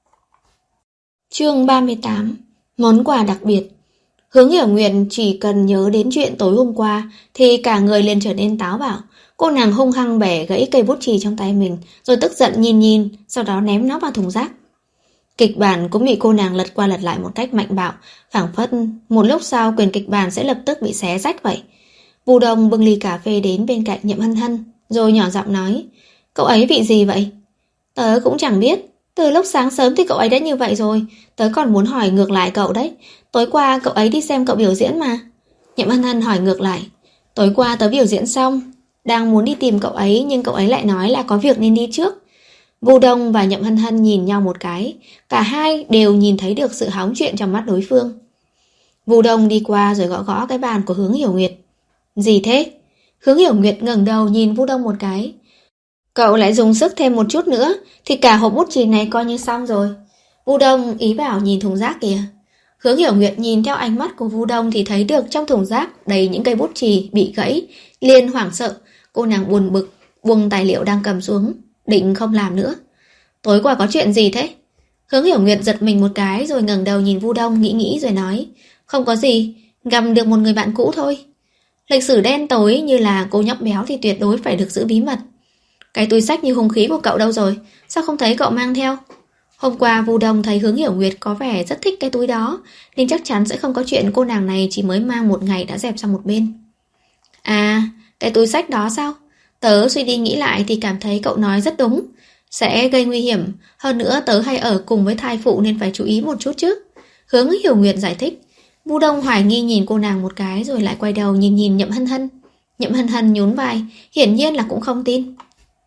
A: Chương ba mươi tám. Món quà đặc biệt. Hướng Hiểu Nguyệt chỉ cần nhớ đến chuyện tối hôm qua thì cả người liền trở nên táo bạo. Cô nàng hung hăng bẻ gãy cây bút chì trong tay mình, rồi tức giận nhìn nhìn, sau đó ném nó vào thùng rác. Kịch bản cũng bị cô nàng lật qua lật lại một cách mạnh bạo, phảng phất một lúc sau quyền kịch bản sẽ lập tức bị xé rách vậy. Vu Đông bưng ly cà phê đến bên cạnh Nhậm Hân Hân, rồi nhỏ giọng nói, cậu ấy vị gì vậy? Tớ cũng chẳng biết, từ lúc sáng sớm thì cậu ấy đã như vậy rồi, tớ còn muốn hỏi ngược lại cậu đấy, tối qua cậu ấy đi xem cậu biểu diễn mà. Nhậm Hân Hân hỏi ngược lại, tối qua tớ biểu diễn xong, đang muốn đi tìm cậu ấy nhưng cậu ấy lại nói là có việc nên đi trước. Vu Đông và Nhậm Hân Hân nhìn nhau một cái, cả hai đều nhìn thấy được sự hóng chuyện trong mắt đối phương. Vu Đông đi qua rồi gõ gõ cái bàn của Hướng Hiểu Nguyệt. Gì thế? Hướng Hiểu Nguyệt ngẩng đầu nhìn Vu Đông một cái. Cậu lại dùng sức thêm một chút nữa thì cả hộp bút chì này coi như xong rồi. Vu Đông ý bảo nhìn thùng rác kìa. Hướng Hiểu Nguyệt nhìn theo ánh mắt của Vu Đông thì thấy được trong thùng rác đầy những cây bút chì bị gãy, liền hoảng sợ. Cô nàng buồn bực, buông tài liệu đang cầm xuống, định không làm nữa. Tối qua có chuyện gì thế? Hướng Hiểu Nguyệt giật mình một cái rồi ngẩng đầu nhìn Vu Đông, nghĩ nghĩ rồi nói, không có gì, gặp được một người bạn cũ thôi. Lịch sử đen tối như là cô nhóc béo thì tuyệt đối phải được giữ bí mật. Cái túi xách như hung khí của cậu đâu rồi? Sao không thấy cậu mang theo? Hôm qua Vu Đông thấy Hướng Hiểu Nguyệt có vẻ rất thích cái túi đó, nên chắc chắn sẽ không có chuyện cô nàng này chỉ mới mang một ngày đã dẹp sang một bên. À, cái túi xách đó sao? Tớ suy đi nghĩ lại thì cảm thấy cậu nói rất đúng. Sẽ gây nguy hiểm. Hơn nữa tớ hay ở cùng với thai phụ nên phải chú ý một chút chứ. Hướng Hiểu Nguyệt giải thích. Vu Đông hoài nghi nhìn cô nàng một cái rồi lại quay đầu nhìn nhìn Nhậm Hân Hân. Nhậm Hân Hân nhún vai, hiển nhiên là cũng không tin.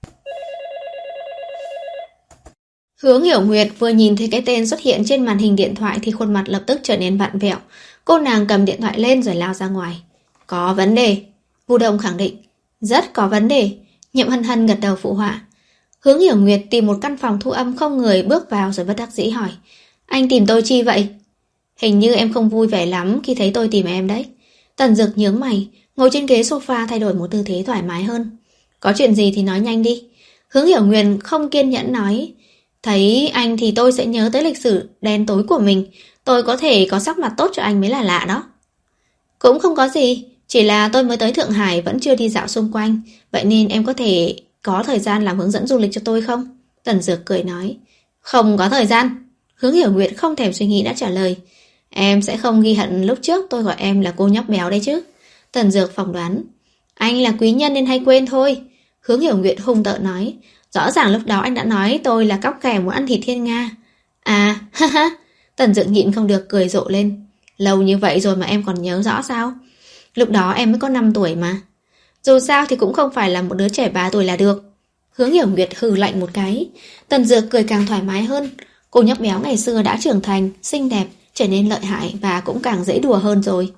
A: Hướng Hiểu Nguyệt vừa nhìn thấy cái tên xuất hiện trên màn hình điện thoại thì khuôn mặt lập tức trở nên vặn vẹo. Cô nàng cầm điện thoại lên rồi lao ra ngoài. Có vấn đề. Vu Đông khẳng định. Rất có vấn đề. Nhậm Hân Hân gật đầu phụ họa. Hướng Hiểu Nguyệt tìm một căn phòng thu âm không người bước vào rồi bất đắc dĩ hỏi. Anh tìm tôi chi vậy? Hình như em không vui vẻ lắm khi thấy tôi tìm em đấy. Tần Dược nhướng mày, ngồi trên ghế sofa thay đổi một tư thế thoải mái hơn. Có chuyện gì thì nói nhanh đi. Hướng Hiểu Nguyệt không kiên nhẫn nói. Thấy anh thì tôi sẽ nhớ tới lịch sử đen tối của mình. Tôi có thể có sắc mặt tốt cho anh mới là lạ đó. Cũng không có gì. Chỉ là tôi mới tới Thượng Hải vẫn chưa đi dạo xung quanh. Vậy nên em có thể có thời gian làm hướng dẫn du lịch cho tôi không? Tần Dược cười nói. Không có thời gian. Hướng Hiểu Nguyệt không thèm suy nghĩ đã trả lời. Em sẽ không ghi hận lúc trước tôi gọi em là cô nhóc béo đấy chứ. Tần Dược phỏng đoán. Anh là quý nhân nên hay quên thôi. Hướng Hiểu Nguyệt hung tợn nói. Rõ ràng lúc đó anh đã nói tôi là cóc ghẻ muốn ăn thịt thiên nga. À, ha ha. Tần Dược nhịn không được cười rộ lên. Lâu như vậy rồi mà em còn nhớ rõ sao? Lúc đó em mới có năm tuổi mà. Dù sao thì cũng không phải là một đứa trẻ ba tuổi là được. Hướng Hiểu Nguyệt hừ lạnh một cái. Tần Dược cười càng thoải mái hơn. Cô nhóc béo ngày xưa đã trưởng thành, xinh đẹp, trở nên lợi hại và cũng càng dễ đùa hơn rồi.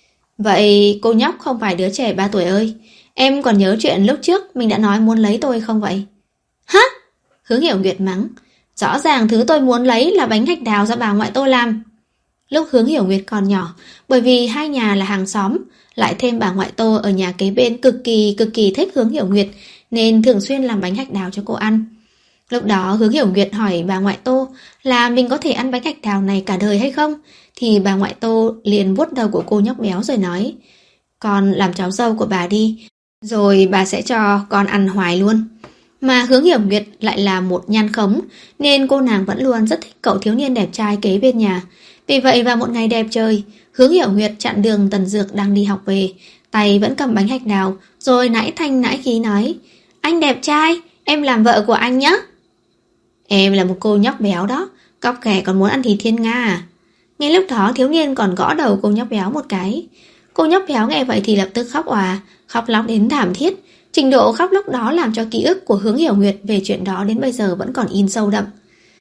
A: Vậy cô nhóc không phải đứa trẻ ba tuổi ơi. Em còn nhớ chuyện lúc trước mình đã nói muốn lấy tôi không vậy? Hả? Hướng Hiểu Nguyệt mắng. Rõ ràng thứ tôi muốn lấy là bánh hạch đào do bà ngoại tôi làm. Lúc Hướng Hiểu Nguyệt còn nhỏ, bởi vì hai nhà là hàng xóm, lại thêm bà ngoại Tô ở nhà kế bên cực kỳ cực kỳ thích Hướng Hiểu Nguyệt, nên thường xuyên làm bánh hạch đào cho cô ăn. Lúc đó Hướng Hiểu Nguyệt hỏi bà ngoại Tô là mình có thể ăn bánh hạch đào này cả đời hay không, thì bà ngoại Tô liền vuốt đầu của cô nhóc béo rồi nói, con làm cháu dâu của bà đi, rồi bà sẽ cho con ăn hoài luôn. Mà Hướng Hiểu Nguyệt lại là một nhan khống, nên cô nàng vẫn luôn rất thích cậu thiếu niên đẹp trai kế bên nhà. Vì vậy vào một ngày đẹp trời, Hướng Hiểu Nguyệt chặn đường Tần Dược đang đi học về, tay vẫn cầm bánh hạch đào, rồi nãi thanh nãi khí nói, anh đẹp trai, em làm vợ của anh nhé. Em là một cô nhóc béo đó, cóc ghẻ còn muốn ăn thịt thiên nga à? Ngay lúc đó thiếu niên còn gõ đầu cô nhóc béo một cái. Cô nhóc béo nghe vậy thì lập tức khóc òa, khóc lóc đến thảm thiết. Trình độ khóc lóc đó làm cho ký ức của Hướng Hiểu Nguyệt về chuyện đó đến bây giờ vẫn còn in sâu đậm.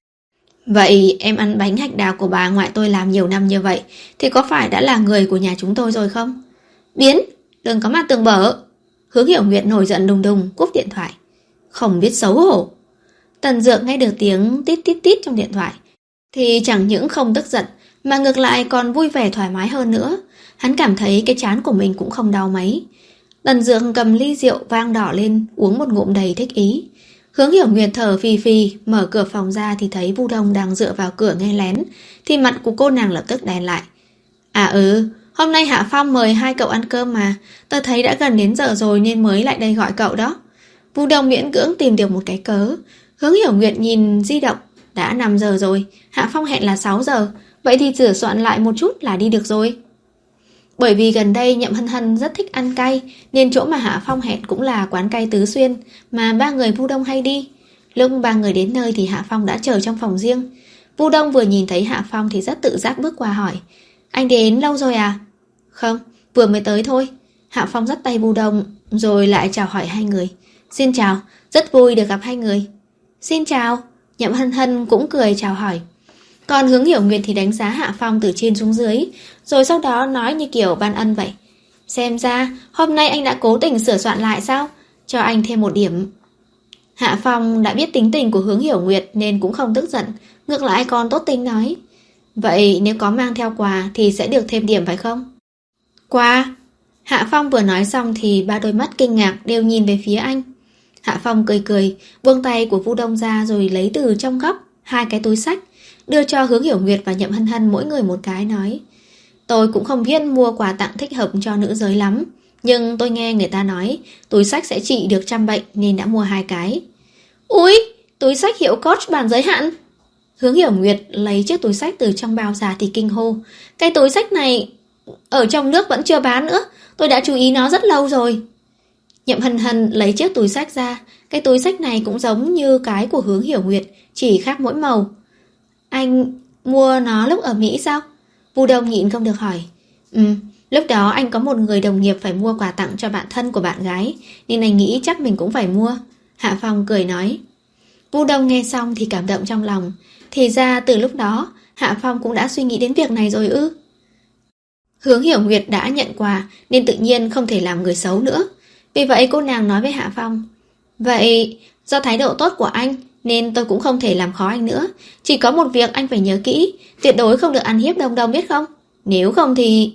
A: Vậy em ăn bánh hạch đào của bà ngoại tôi làm nhiều năm như vậy thì có phải đã là người của nhà chúng tôi rồi không? Biến, đừng có mà tường bở. Hướng Hiểu Nguyệt nổi giận đùng đùng cúp điện thoại. Không biết xấu hổ. Tần Dược nghe được tiếng tít tít tít trong điện thoại thì chẳng những không tức giận mà ngược lại còn vui vẻ thoải mái hơn nữa. Hắn cảm thấy cái trán của mình cũng không đau mấy. Tần Dược cầm ly rượu vang đỏ lên, uống một ngụm đầy thích ý. Hướng Hiểu Nguyệt thở phì phì, mở cửa phòng ra thì thấy Vu Đông đang dựa vào cửa nghe lén, thì mặt của cô nàng lập tức đen lại. À ừ, hôm nay Hạ Phong mời hai cậu ăn cơm mà, tớ thấy đã gần đến giờ rồi nên mới lại đây gọi cậu đó. Vu Đông miễn cưỡng tìm được một cái cớ. Hướng Hiểu Nguyệt nhìn di động, đã năm giờ rồi, Hạ Phong hẹn là sáu giờ, vậy thì sửa soạn lại một chút là đi được rồi. Bởi vì gần đây Nhậm Hân Hân rất thích ăn cay, nên chỗ mà Hạ Phong hẹn cũng là quán cay Tứ Xuyên mà ba người Vu Đông hay đi. Lúc ba người đến nơi thì Hạ Phong đã chờ trong phòng riêng. Vu Đông vừa nhìn thấy Hạ Phong thì rất tự giác bước qua hỏi, anh đến lâu rồi à? Không, vừa mới tới thôi. Hạ Phong dắt tay Vu Đông rồi lại chào hỏi hai người. Xin chào, rất vui được gặp hai người. Xin chào. Nhậm Hân Hân cũng cười chào hỏi. Còn Hướng Hiểu Nguyệt thì đánh giá Hạ Phong từ trên xuống dưới, rồi sau đó nói như kiểu ban ân vậy. Xem ra hôm nay anh đã cố tình sửa soạn lại sao? Cho anh thêm một điểm. Hạ Phong đã biết tính tình của Hướng Hiểu Nguyệt nên cũng không tức giận, ngược lại còn tốt tính nói. Vậy nếu có mang theo quà thì sẽ được thêm điểm phải không? Quà? Hạ Phong vừa nói xong thì ba đôi mắt kinh ngạc đều nhìn về phía anh. Hạ Phong cười cười, buông tay của Vu Đông ra rồi lấy từ trong góc hai cái túi xách. đưa cho Hướng Hiểu Nguyệt và Nhậm Hân Hân mỗi người một cái, nói: Tôi cũng không biết mua quà tặng thích hợp cho nữ giới lắm, nhưng tôi nghe người ta nói túi xách sẽ trị được trăm bệnh nên đã mua hai cái. Úi, túi xách hiệu Coach bản giới hạn. Hướng Hiểu Nguyệt lấy chiếc túi xách từ trong bao ra thì kinh hô: Cái túi xách này ở trong nước vẫn chưa bán nữa, tôi đã chú ý nó rất lâu rồi. Nhậm Hân Hân lấy chiếc túi xách ra. Cái túi xách này cũng giống như cái của Hướng Hiểu Nguyệt, chỉ khác mỗi màu. Anh mua nó lúc ở Mỹ sao? Vu Đông nhịn không được hỏi. Ừ, lúc đó anh có một người đồng nghiệp phải mua quà tặng cho bạn thân của bạn gái, nên anh nghĩ chắc mình cũng phải mua. Hạ Phong cười nói. Vu Đông nghe xong thì cảm động trong lòng. Thì ra từ lúc đó Hạ Phong cũng đã suy nghĩ đến việc này rồi ư? Hướng Hiểu Nguyệt đã nhận quà nên tự nhiên không thể làm người xấu nữa. Vì vậy cô nàng nói với Hạ Phong: Vậy do thái độ tốt của anh nên tôi cũng không thể làm khó anh nữa. Chỉ có một việc anh phải nhớ kỹ, tuyệt đối không được ăn hiếp Đông Đông, biết không? Nếu không thì...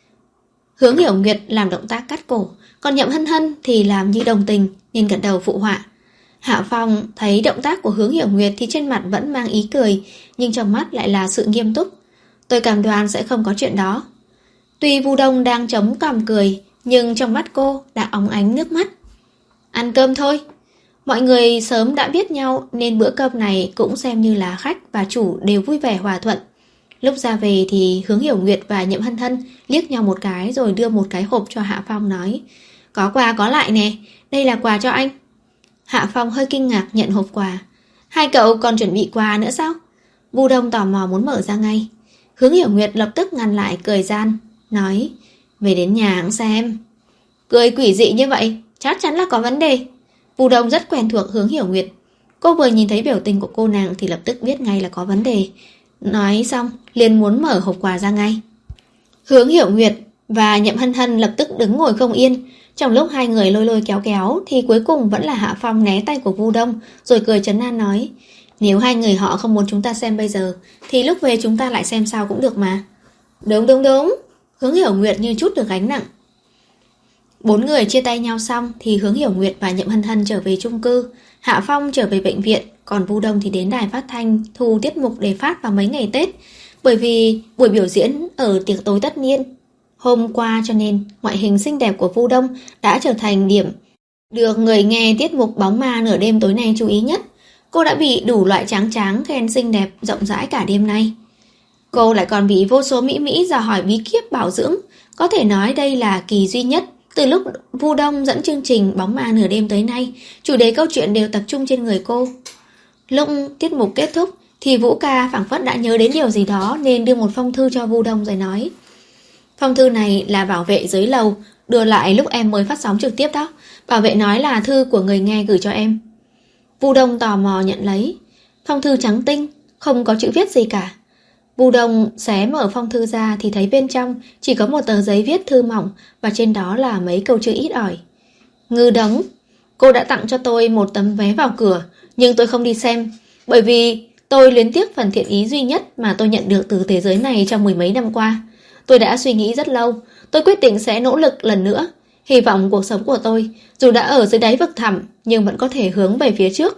A: Hướng Hiểu Nguyệt làm động tác cắt cổ, còn Nhậm Hân Hân thì làm như đồng tình nên gật đầu phụ họa. Hạ Phong thấy động tác của Hướng Hiểu Nguyệt thì trên mặt vẫn mang ý cười, nhưng trong mắt lại là sự nghiêm túc. Tôi cam đoan sẽ không có chuyện đó. Tuy Vu Đông đang chống cằm cười, nhưng trong mắt cô đã óng ánh nước mắt. Ăn cơm thôi. Mọi người sớm đã biết nhau nên bữa cơm này cũng xem như là khách và chủ đều vui vẻ hòa thuận. Lúc ra về thì Hướng Hiểu Nguyệt và Nhậm Hân Hân liếc nhau một cái rồi đưa một cái hộp cho Hạ Phong, nói: Có quà có lại nè, đây là quà cho anh. Hạ Phong hơi kinh ngạc nhận hộp quà. Hai cậu còn chuẩn bị quà nữa sao? Vu Đông tò mò muốn mở ra ngay. Hướng Hiểu Nguyệt lập tức ngăn lại, cười gian, nói: Về đến nhà hãng xem. Cười quỷ dị như vậy chắc chắn là có vấn đề. Vu Đông rất quen thuộc Hướng Hiểu Nguyệt. Cô vừa nhìn thấy biểu tình của cô nàng thì lập tức biết ngay là có vấn đề. Nói xong liền muốn mở hộp quà ra ngay. Hướng Hiểu Nguyệt và Nhậm Hân Hân lập tức đứng ngồi không yên. Trong lúc hai người lôi lôi kéo kéo thì cuối cùng vẫn là Hạ Phong né tay của Vu Đông, rồi cười trấn an nói: Nếu hai người họ không muốn chúng ta xem bây giờ thì lúc về chúng ta lại xem sao cũng được mà. Đúng đúng đúng. Hướng Hiểu Nguyệt như chút được gánh nặng. Bốn người chia tay nhau xong thì Hướng Hiểu Nguyệt và Nhậm Hân Hân trở về chung cư, Hạ Phong trở về bệnh viện, còn Vu Đông thì đến đài phát thanh thu tiết mục để phát vào mấy ngày Tết. Bởi vì buổi biểu diễn ở tiệc tối tất niên hôm qua cho nên ngoại hình xinh đẹp của Vu Đông đã trở thành điểm được người nghe tiết mục Bóng Ma nửa đêm tối nay chú ý nhất. Cô đã bị đủ loại tráng tráng khen xinh đẹp rộng rãi cả đêm nay. Cô lại còn bị vô số mỹ mỹ dò hỏi bí kíp bảo dưỡng. Có thể nói đây là kỳ duy nhất từ lúc Vu Đông dẫn chương trình Bóng Ma nửa đêm tới nay, chủ đề câu chuyện đều tập trung trên người cô. Lúc tiết mục kết thúc thì Vũ Ca phảng phất đã nhớ đến điều gì đó nên đưa một phong thư cho Vu Đông rồi nói: Phong thư này là bảo vệ dưới lầu đưa lại lúc em mới phát sóng trực tiếp đó. Bảo vệ nói là thư của người nghe gửi cho em. Vu Đông tò mò nhận lấy. Phong thư trắng tinh, không có chữ viết gì cả. Vu Đông xé mở phong thư ra thì thấy bên trong chỉ có một tờ giấy viết thư mỏng và trên đó là mấy câu chữ ít ỏi. Ngư đấng, cô đã tặng cho tôi một tấm vé vào cửa, nhưng tôi không đi xem, bởi vì tôi luyến tiếc phần thiện ý duy nhất mà tôi nhận được từ thế giới này trong mười mấy năm qua. Tôi đã suy nghĩ rất lâu, tôi quyết định sẽ nỗ lực lần nữa. Hy vọng cuộc sống của tôi, dù đã ở dưới đáy vực thẳm, nhưng vẫn có thể hướng về phía trước.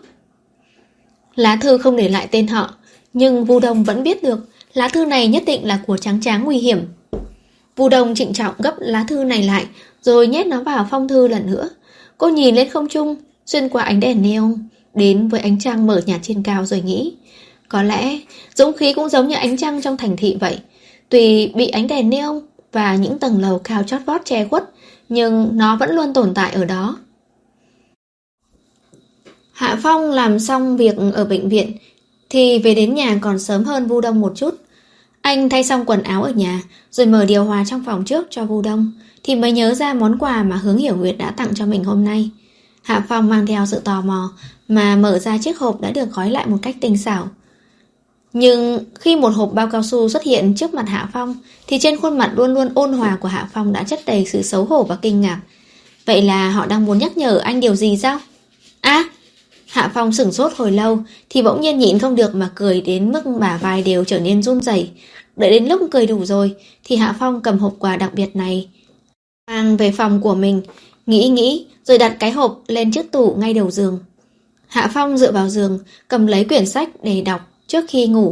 A: Lá thư không để lại tên họ, nhưng Vu Đông vẫn biết được lá thư này nhất định là của tráng tráng nguy hiểm. Vu Đông trịnh trọng gấp lá thư này lại, rồi nhét nó vào phong thư lần nữa. Cô nhìn lên không trung, xuyên qua ánh đèn neon, đến với ánh trăng mở nhạt trên cao rồi nghĩ: có lẽ dũng khí cũng giống như ánh trăng trong thành thị vậy. Tuy bị ánh đèn neon và những tầng lầu cao chót vót che khuất, nhưng nó vẫn luôn tồn tại ở đó. Hạ Phong làm xong việc ở bệnh viện thì về đến nhà còn sớm hơn Vu Đông một chút. Anh thay xong quần áo ở nhà rồi mở điều hòa trong phòng trước cho Vu Đông, thì mới nhớ ra món quà mà Hướng Hiểu Nguyệt đã tặng cho mình hôm nay. Hạ Phong mang theo sự tò mò mà mở ra chiếc hộp đã được gói lại một cách tinh xảo. Nhưng khi một hộp bao cao su xuất hiện trước mặt Hạ Phong thì trên khuôn mặt luôn luôn ôn hòa của Hạ Phong đã chất đầy sự xấu hổ và kinh ngạc. Vậy là họ đang muốn nhắc nhở anh điều gì sao? À, Hạ Phong sửng sốt hồi lâu thì bỗng nhiên nhịn không được mà cười đến mức bả vai đều trở nên run rẩy. Đợi đến lúc cười đủ rồi thì Hạ Phong cầm hộp quà đặc biệt này mang về phòng của mình, nghĩ nghĩ rồi đặt cái hộp lên chiếc tủ ngay đầu giường. Hạ Phong dựa vào giường, cầm lấy quyển sách để đọc trước khi ngủ,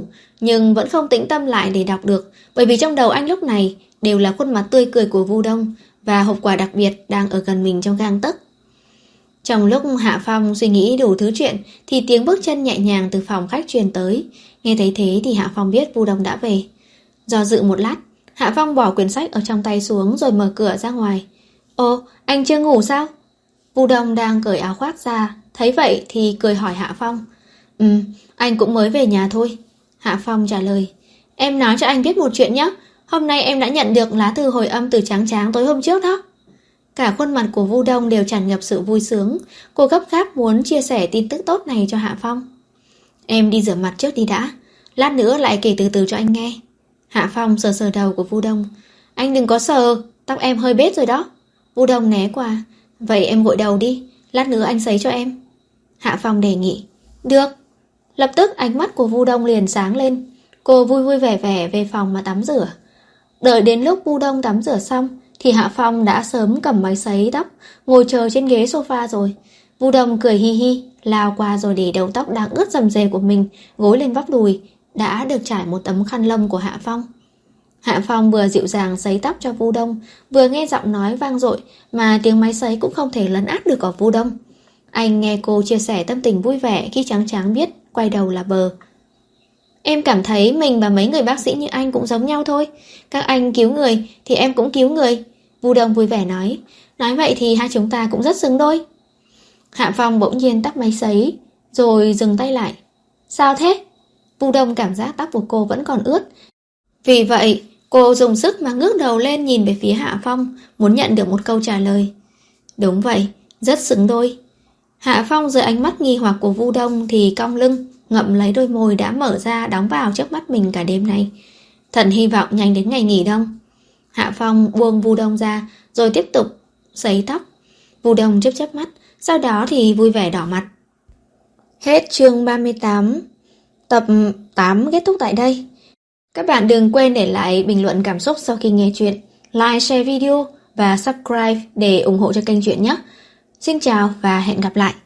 A: nhưng vẫn không tĩnh tâm lại để đọc được, bởi vì trong đầu anh lúc này đều là khuôn mặt tươi cười của Vu Đông và hộp quà đặc biệt đang ở gần mình trong gang tấc. Trong lúc Hạ Phong suy nghĩ đủ thứ chuyện thì tiếng bước chân nhẹ nhàng từ phòng khách truyền tới. Nghe thấy thế thì Hạ Phong biết Vu Đông đã về. Do dự một lát, Hạ Phong bỏ quyển sách ở trong tay xuống rồi mở cửa ra ngoài. Ồ, anh chưa ngủ sao? Vu Đông đang cởi áo khoác ra, thấy vậy thì cười hỏi Hạ Phong. Ừ, anh cũng mới về nhà thôi. Hạ Phong trả lời. Em nói cho anh biết một chuyện nhé. Hôm nay em đã nhận được lá thư hồi âm từ Tráng Tráng tối hôm trước đó. Cả khuôn mặt của Vu Đông đều tràn ngập sự vui sướng. Cô gấp gáp muốn chia sẻ tin tức tốt này cho Hạ Phong. Em đi rửa mặt trước đi đã, lát nữa lại kể từ từ cho anh nghe. Hạ Phong sờ sờ đầu của Vu Đông. Anh đừng có sờ, tóc em hơi bết rồi đó. Vu Đông né qua. Vậy em gội đầu đi, lát nữa anh sấy cho em. Hạ Phong đề nghị. Được. Lập tức ánh mắt của Vu Đông liền sáng lên. Cô vui vui vẻ vẻ về phòng mà tắm rửa. Đợi đến lúc Vu Đông tắm rửa xong thì Hạ Phong đã sớm cầm máy sấy tóc, ngồi chờ trên ghế sofa rồi. Vu Đông cười hi hi, lao qua rồi để đầu tóc đang ướt rầm rề của mình gối lên vóc đùi, đã được trải một tấm khăn lông của Hạ Phong. Hạ Phong vừa dịu dàng sấy tóc cho Vu Đông, vừa nghe giọng nói vang dội mà tiếng máy sấy cũng không thể lấn át được ở Vu Đông. Anh nghe cô chia sẻ tâm tình vui vẻ khi Tráng Tráng biết quay đầu là bờ. Em cảm thấy mình và mấy người bác sĩ như anh cũng giống nhau thôi. Các anh cứu người thì em cũng cứu người. Vu Đông vui vẻ nói. Nói vậy thì hai chúng ta cũng rất xứng đôi. Hạ Phong bỗng nhiên tắt máy sấy rồi dừng tay lại. Sao thế? Vu Đông cảm giác tóc của cô vẫn còn ướt. Vì vậy cô dùng sức mà ngước đầu lên nhìn về phía Hạ Phong, muốn nhận được một câu trả lời. Đúng vậy, rất xứng đôi. Hạ Phong dưới ánh mắt nghi hoặc của Vu Đông thì cong lưng, ngậm lấy đôi môi đã mở ra đóng vào trước mắt mình cả đêm nay. Thần hy vọng nhanh đến ngày nghỉ đông. Hạ Phong buông Vu Đông ra rồi tiếp tục sấy tóc. Vu Đông chớp chớp mắt, sau đó thì vui vẻ đỏ mặt. Hết chương ba mươi tám. Tập tám kết thúc tại đây. Các bạn đừng quên để lại bình luận cảm xúc sau khi nghe chuyện, like, share video và subscribe để ủng hộ cho kênh truyện nhé. Xin chào và hẹn gặp lại.